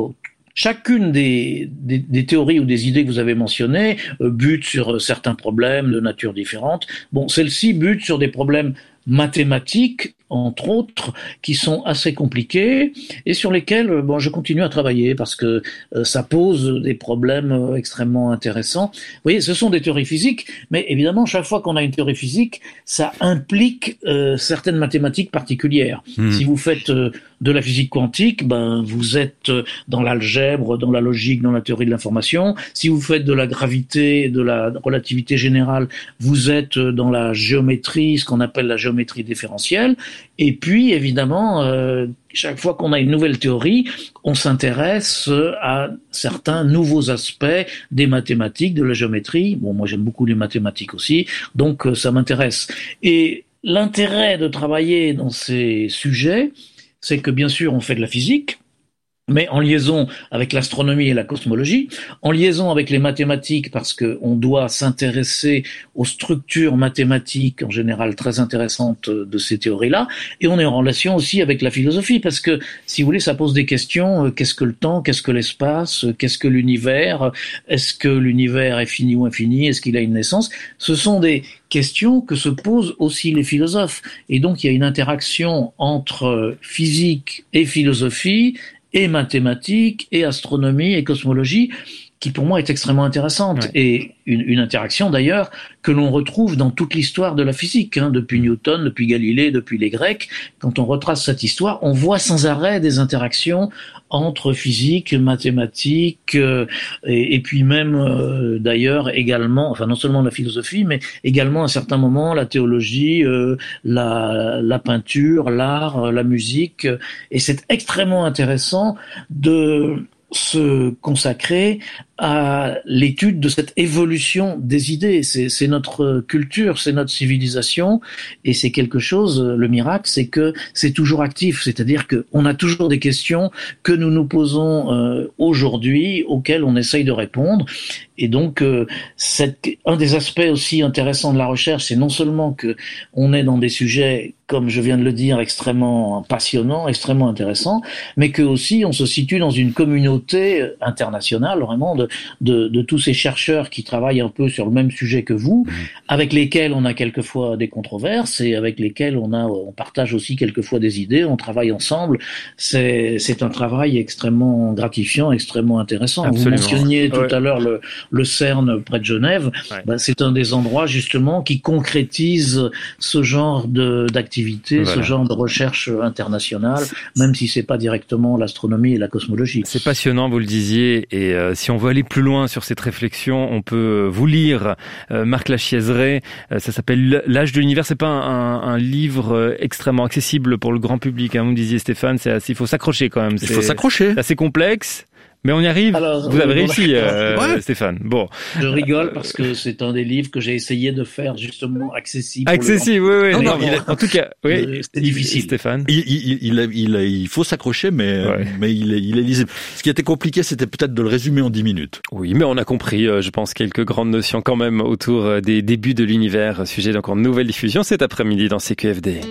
chacune des théories ou des idées que vous avez mentionnées bute sur certains problèmes de nature différente. Bon, celle-ci bute sur des problèmes mathématiques, entre autres, qui sont assez compliqués et sur lesquels je continue à travailler parce que ça pose des problèmes extrêmement intéressants. Vous voyez, ce sont des théories physiques, mais évidemment, chaque fois qu'on a une théorie physique, ça implique certaines mathématiques particulières. Si vous faites de la physique quantique, vous êtes dans l'algèbre, dans la logique, dans la théorie de l'information. Si vous faites de la gravité, de la relativité générale, vous êtes dans la géométrie, ce qu'on appelle la géométrie différentielle. Et puis, évidemment, chaque fois qu'on a une nouvelle théorie, on s'intéresse à certains nouveaux aspects des mathématiques, de la géométrie. Bon, moi j'aime beaucoup les mathématiques aussi, donc ça m'intéresse. Et l'intérêt de travailler dans ces sujets, c'est que bien sûr on fait de la physique, mais en liaison avec l'astronomie et la cosmologie, en liaison avec les mathématiques parce que on doit s'intéresser aux structures mathématiques en général très intéressantes de ces théories-là, et on est en relation aussi avec la philosophie parce que, si vous voulez, ça pose des questions. Qu'est-ce que le temps? Qu'est-ce que l'espace? Qu'est-ce que l'univers? Est-ce que l'univers est fini ou infini? Est-ce qu'il a une naissance? Ce sont des questions que se posent aussi les philosophes. Et donc il y a une interaction entre physique et philosophie, et mathématiques, et astronomie, et cosmologie, qui pour moi est extrêmement intéressante. Ouais. Et une interaction d'ailleurs que l'on retrouve dans toute l'histoire de la physique, depuis Newton, depuis Galilée, depuis les Grecs. Quand on retrace cette histoire, on voit sans arrêt des interactions entre physique, mathématiques, et puis même d'ailleurs également, enfin non seulement la philosophie, mais également à certains moments la théologie, la peinture, l'art, la musique. Et c'est extrêmement intéressant de se consacrer à l'étude de cette évolution des idées. C'est notre culture, c'est notre civilisation, et c'est quelque chose, le miracle, c'est que c'est toujours actif, c'est-à-dire qu'on a toujours des questions que nous nous posons aujourd'hui, auxquelles on essaye de répondre. Et donc, un des aspects aussi intéressants de la recherche, c'est non seulement que on est dans des sujets, comme je viens de le dire, extrêmement passionnants, extrêmement intéressants, mais que aussi on se situe dans une communauté internationale, vraiment, de tous ces chercheurs qui travaillent un peu sur le même sujet que vous, avec lesquels on a quelquefois des controverses et avec lesquels on partage aussi quelquefois des idées, on travaille ensemble. C'est un travail extrêmement gratifiant, extrêmement intéressant. Absolument. Vous mentionniez tout à l'heure le CERN près de Genève. Ouais. C'est un des endroits justement qui concrétise ce genre d'activité, ce genre de recherche internationale, même si c'est pas directement l'astronomie et la cosmologie. C'est passionnant, vous le disiez, et si on veut aller plus loin sur cette réflexion, on peut vous lire Marc Lachiaiseray, ça s'appelle L'âge de l'univers. C'est pas un livre extrêmement accessible pour le grand public, vous me disiez Stéphane, il faut s'accrocher quand même. Il faut s'accrocher. C'est assez complexe. Mais on y arrive. Alors, vous avez réussi, Stéphane. Bon. Je rigole parce que c'est un des livres que j'ai essayé de faire justement accessible. Accessible, oui. En tout cas, oui. C'était difficile. Stéphane. Il faut s'accrocher, mais il est lisible. Ce qui était compliqué, c'était peut-être de le résumer en 10 minutes. Oui, mais on a compris, je pense, quelques grandes notions quand même autour des débuts de l'univers. Sujet donc en nouvelle diffusion cet après-midi dans CQFD.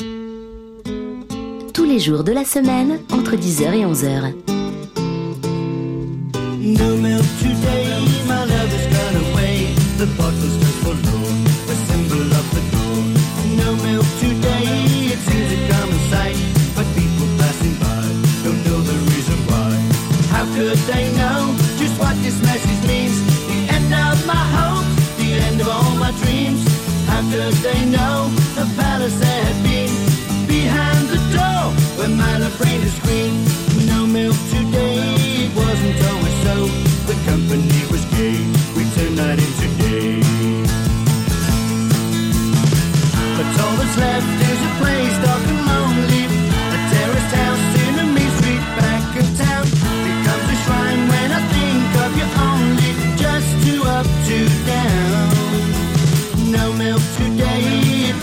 Tous les jours de la semaine, entre 10h et 11h. No milk today, my love has gone away. The bottle's just full low, the symbol of the door. No milk today, it seems a common sight, but people passing by don't know the reason why. How could they know just what this message means? The end of my hopes, the end of all my dreams. How could they know the palace there had been behind the door where my love reigned as queen? No milk today, it wasn't always so. The company was gay, we turned night into day. But all that's left is a place dark and lonely, a terraced house in a mean street back of town. Becomes a shrine when I think of you only, just 2 up, 2 down. No milk today, it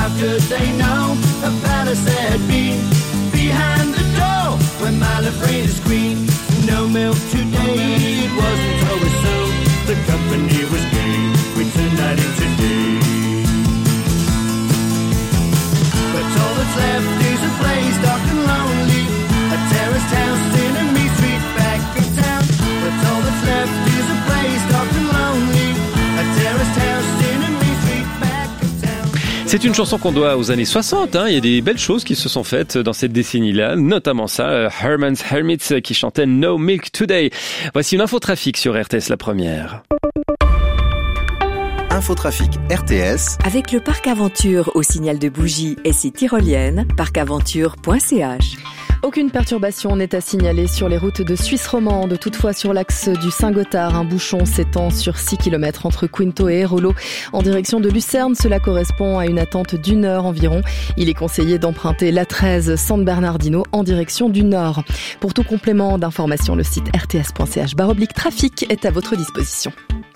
How could they know a palace had been behind the door when Malafreda's queen? No milk today, it wasn't always so. The company was gay, we turned night into day. But all that's left is a place dark and lonely, a terraced house in a mean street back of town. But all that's left is a place dark and lonely, a terraced house in a mean street back of town. C'est une chanson qu'on doit aux années 60, hein. Il y a des belles choses qui se sont faites dans cette décennie-là, notamment ça, Herman's Hermits qui chantait No Milk Today. Voici une infotrafic sur RTS La Première. Infotrafic RTS avec le Parc Aventure au signal de bougie SI tyrolienne, parcaventure.ch. Aucune perturbation n'est à signaler sur les routes de Suisse romande. Toutefois, sur l'axe du Saint-Gothard, un bouchon s'étend sur 6 km entre Quinto et Erolo en direction de Lucerne. Cela correspond à une attente d'1 heure environ. Il est conseillé d'emprunter l'A13 San Bernardino en direction du nord. Pour tout complément d'information, le site rts.ch/trafic est à votre disposition.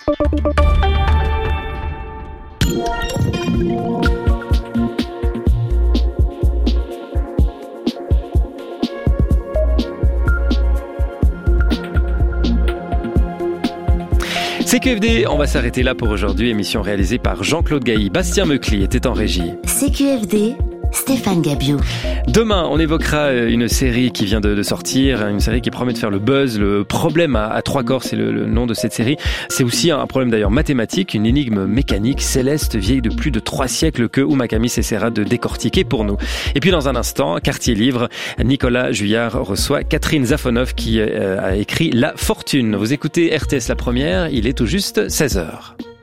CQFD, on va s'arrêter là pour aujourd'hui. Émission réalisée par Jean-Claude Gailly. Bastien Meucli était en régie. CQFD, Stéphane Gabiou. Demain, on évoquera une série qui vient de sortir, une série qui promet de faire le buzz. Le problème à trois corps, c'est le nom de cette série. C'est aussi un problème d'ailleurs mathématique, une énigme mécanique céleste vieille de plus de 3 siècles que Ouma Kamis essaiera de décortiquer pour nous. Et puis dans un instant, Quartier Livre, Nicolas Juillard reçoit Catherine Zafonov qui a écrit La Fortune. Vous écoutez RTS La Première, il est tout juste 16h.